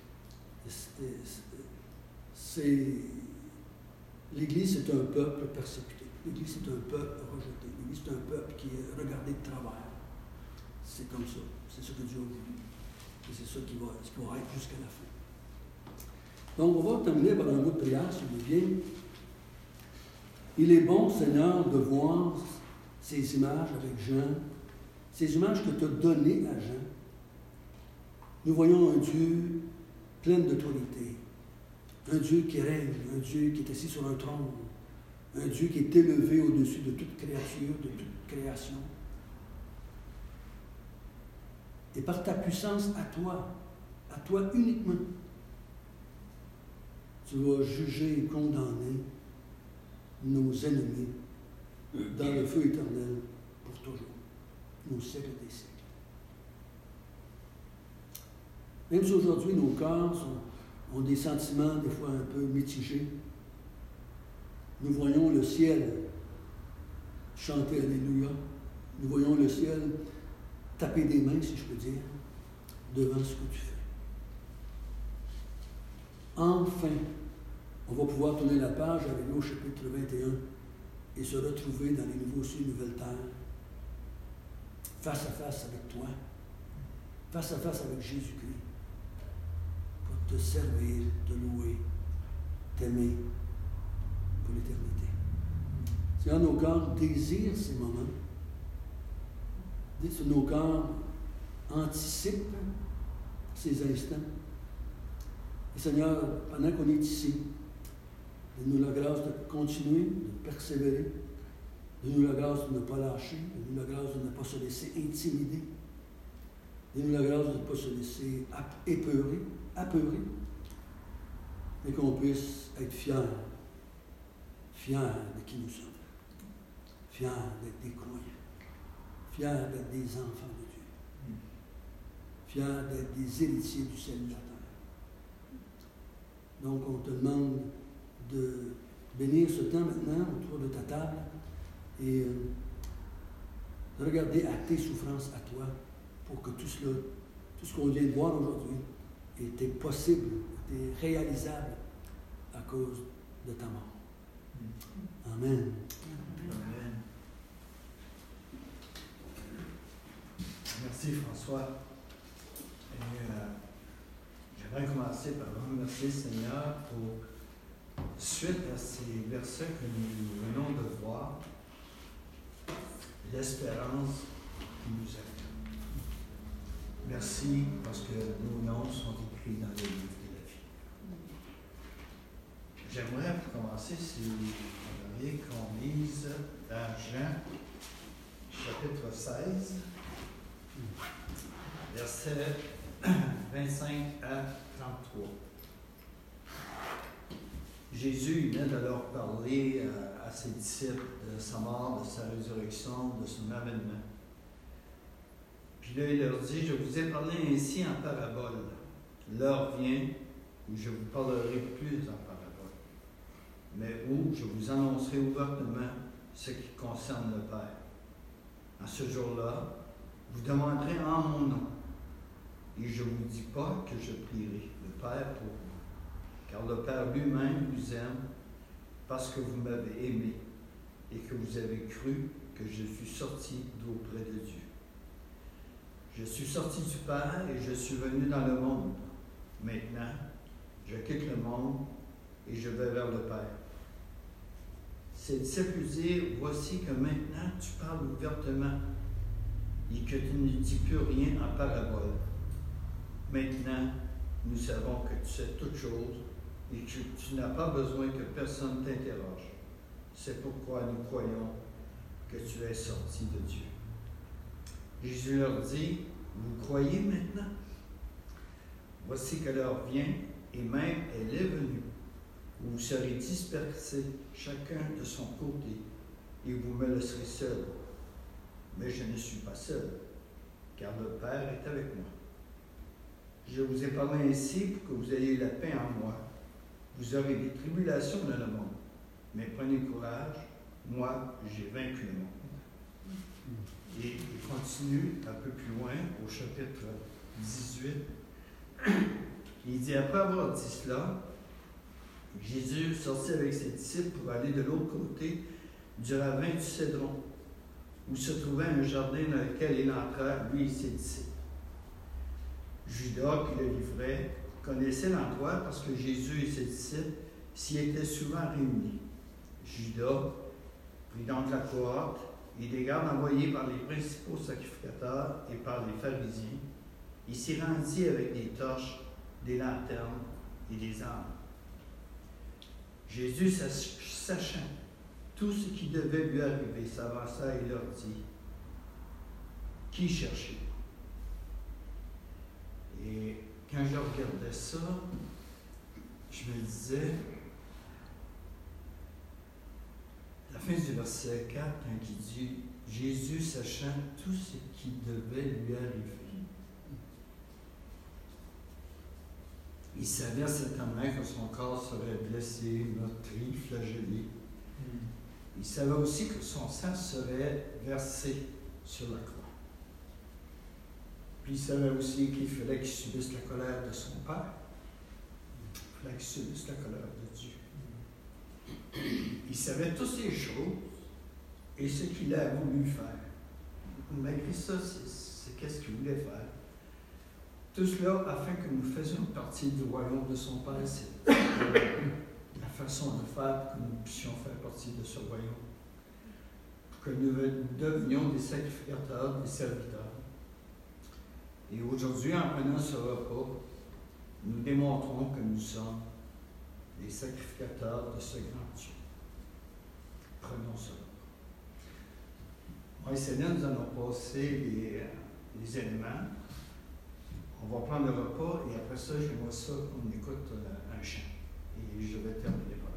l'Église, c'est un peuple persécuté. L'Église, c'est un peuple rejeté. L'Église, c'est un peuple qui est regardé de travers. C'est comme ça. C'est ce que Dieu a voulu. Et c'est ça qui va être jusqu'à la fin. Donc, on va terminer par un mot de prière, si vous voulez bien. Il est bon, Seigneur, de voir ces images avec Jean, ces images que tu as données à Jean. Nous voyons un Dieu plein d'autorité, un Dieu qui règne, un Dieu qui est assis sur un trône, un Dieu qui est élevé au-dessus de toute créature, de toute création. Et par ta puissance à toi uniquement, tu vas juger et condamner nos ennemis dans le feu éternel pour toujours, nos siècles des siècles. Même si aujourd'hui nos cœurs ont des sentiments des fois un peu mitigés, nous voyons le ciel chanter Alléluia, nous voyons le ciel taper des mains, si je peux dire, devant ce que tu fais. Enfin, on va pouvoir tourner la page avec nous au chapitre 21 et se retrouver dans les nouveaux cieux et nouvelles terres, face à face avec toi, face à face avec Jésus-Christ, pour te servir, te louer, t'aimer pour l'éternité. Seigneur, nos cœurs désirent ces moments. Nos cœurs anticipent ces instants. Et Seigneur, pendant qu'on est ici, donne-nous la grâce de continuer, de persévérer. Donne-nous la grâce de ne pas lâcher. Donne-nous la grâce de ne pas se laisser intimider. Donne-nous la grâce de ne pas se laisser apeurer. Et qu'on puisse être fiers de qui nous sommes. Fiers d'être des croyants. Fiers d'être des enfants de Dieu. Fiers d'être des héritiers du ciel et de la terre. Donc, on te demande de bénir ce temps maintenant autour de ta table et de regarder à tes souffrances à toi pour que tout ce qu'on vient de voir aujourd'hui était possible, était réalisable à cause de ta mort. Amen. Amen. Merci François. Et, j'aimerais commencer par remercier Seigneur pour, suite à ces versets que nous venons de voir, l'espérance qui nous attend. Merci parce que nos noms sont écrits dans le livre de la vie. J'aimerais pour commencer, si vous voudriez qu'on lise dans Jean, chapitre 16, versets 25 à 33. Jésus venait de leur parler à ses disciples de sa mort, de sa résurrection, de son avènement. Puis là, il leur dit, je vous ai parlé ainsi en parabole. L'heure vient où je vous parlerai plus en parabole, mais où je vous annoncerai ouvertement ce qui concerne le Père. En ce jour-là, vous demanderez en mon nom, et je ne vous dis pas que je prierai le Père pour vous, car le Père lui-même vous aime parce que vous m'avez aimé et que vous avez cru que je suis sorti d'auprès de Dieu. Je suis sorti du Père et je suis venu dans le monde. Maintenant, je quitte le monde et je vais vers le Père. Ses disciples dirent, voici que maintenant tu parles ouvertement et que tu ne dis plus rien en parabole. Maintenant, nous savons que tu sais toutes choses et que tu n'as pas besoin que personne t'interroge. C'est pourquoi nous croyons que tu es sorti de Dieu. Jésus leur dit, vous croyez maintenant? Voici que l'heure vient, et même elle est venue, où vous serez dispersés chacun de son côté, et vous me laisserez seul. Mais je ne suis pas seul, car le Père est avec moi. Je vous ai parlé ainsi pour que vous ayez la paix en moi. Vous aurez des tribulations dans le monde, mais prenez courage, moi j'ai vaincu le monde. Et il continue un peu plus loin, au chapitre 18. Il dit, après avoir dit cela, Jésus sortit avec ses disciples pour aller de l'autre côté du ravin du Cédron, où se trouvait un jardin dans lequel il entra, lui et ses disciples. Judas, qui le livrait, connaissait l'endroit parce que Jésus et ses disciples s'y étaient souvent réunis. Judas prit donc la cohorte et des gardes envoyés par les principaux sacrificateurs et par les pharisiens. Il s'y rendit avec des torches, des lanternes et des armes. Jésus, sachant tout ce qui devait lui arriver, s'avança et leur dit, « Qui cherchez-vous? » Et quand je regardais ça, je me disais, la fin du verset 4, quand il dit « Jésus sachant tout ce qui devait lui arriver », il savait certainement que son corps serait blessé, meurtri, flagellé. Il savait aussi que son sang serait versé sur la croix. Puis il savait aussi qu'il fallait qu'il subisse la colère de son Père. Il fallait qu'il subisse la colère de Dieu. Il savait toutes ces choses et ce qu'il a voulu faire. Malgré ça, c'est qu'est-ce qu'il voulait faire. Tout cela afin que nous faisions partie du royaume de son Père. C'est la façon de faire pour que nous puissions faire partie de ce royaume. Pour que nous devenions des sacrificateurs, des serviteurs. Et aujourd'hui, en prenant ce repas, nous démontrons que nous sommes les sacrificateurs de ce grand Dieu. Prenons ce repas. Moi et Céline, nous allons passer les éléments. On va prendre le repas et après ça, j'aimerais ça qu'on écoute un chant. Et je vais terminer par là.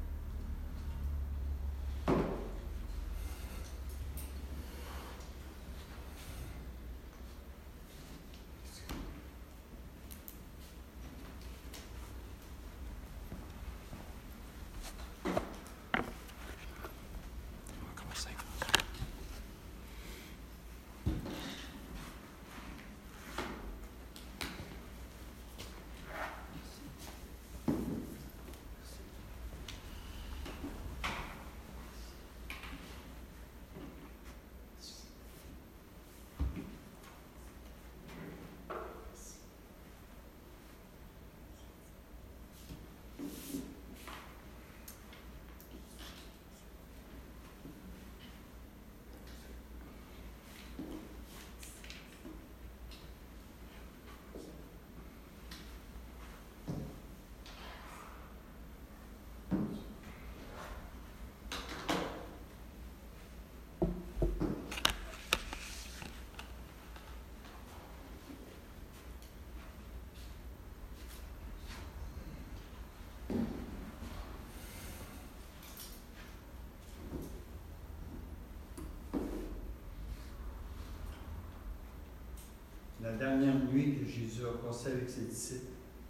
La dernière nuit que Jésus a passée avec ses disciples,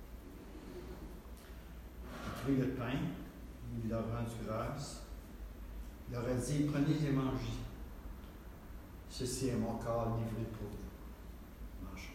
il a pris le pain, il leur a rendu grâce, il leur a dit, prenez et mangez. Ceci est mon corps livré pour vous. Mangez.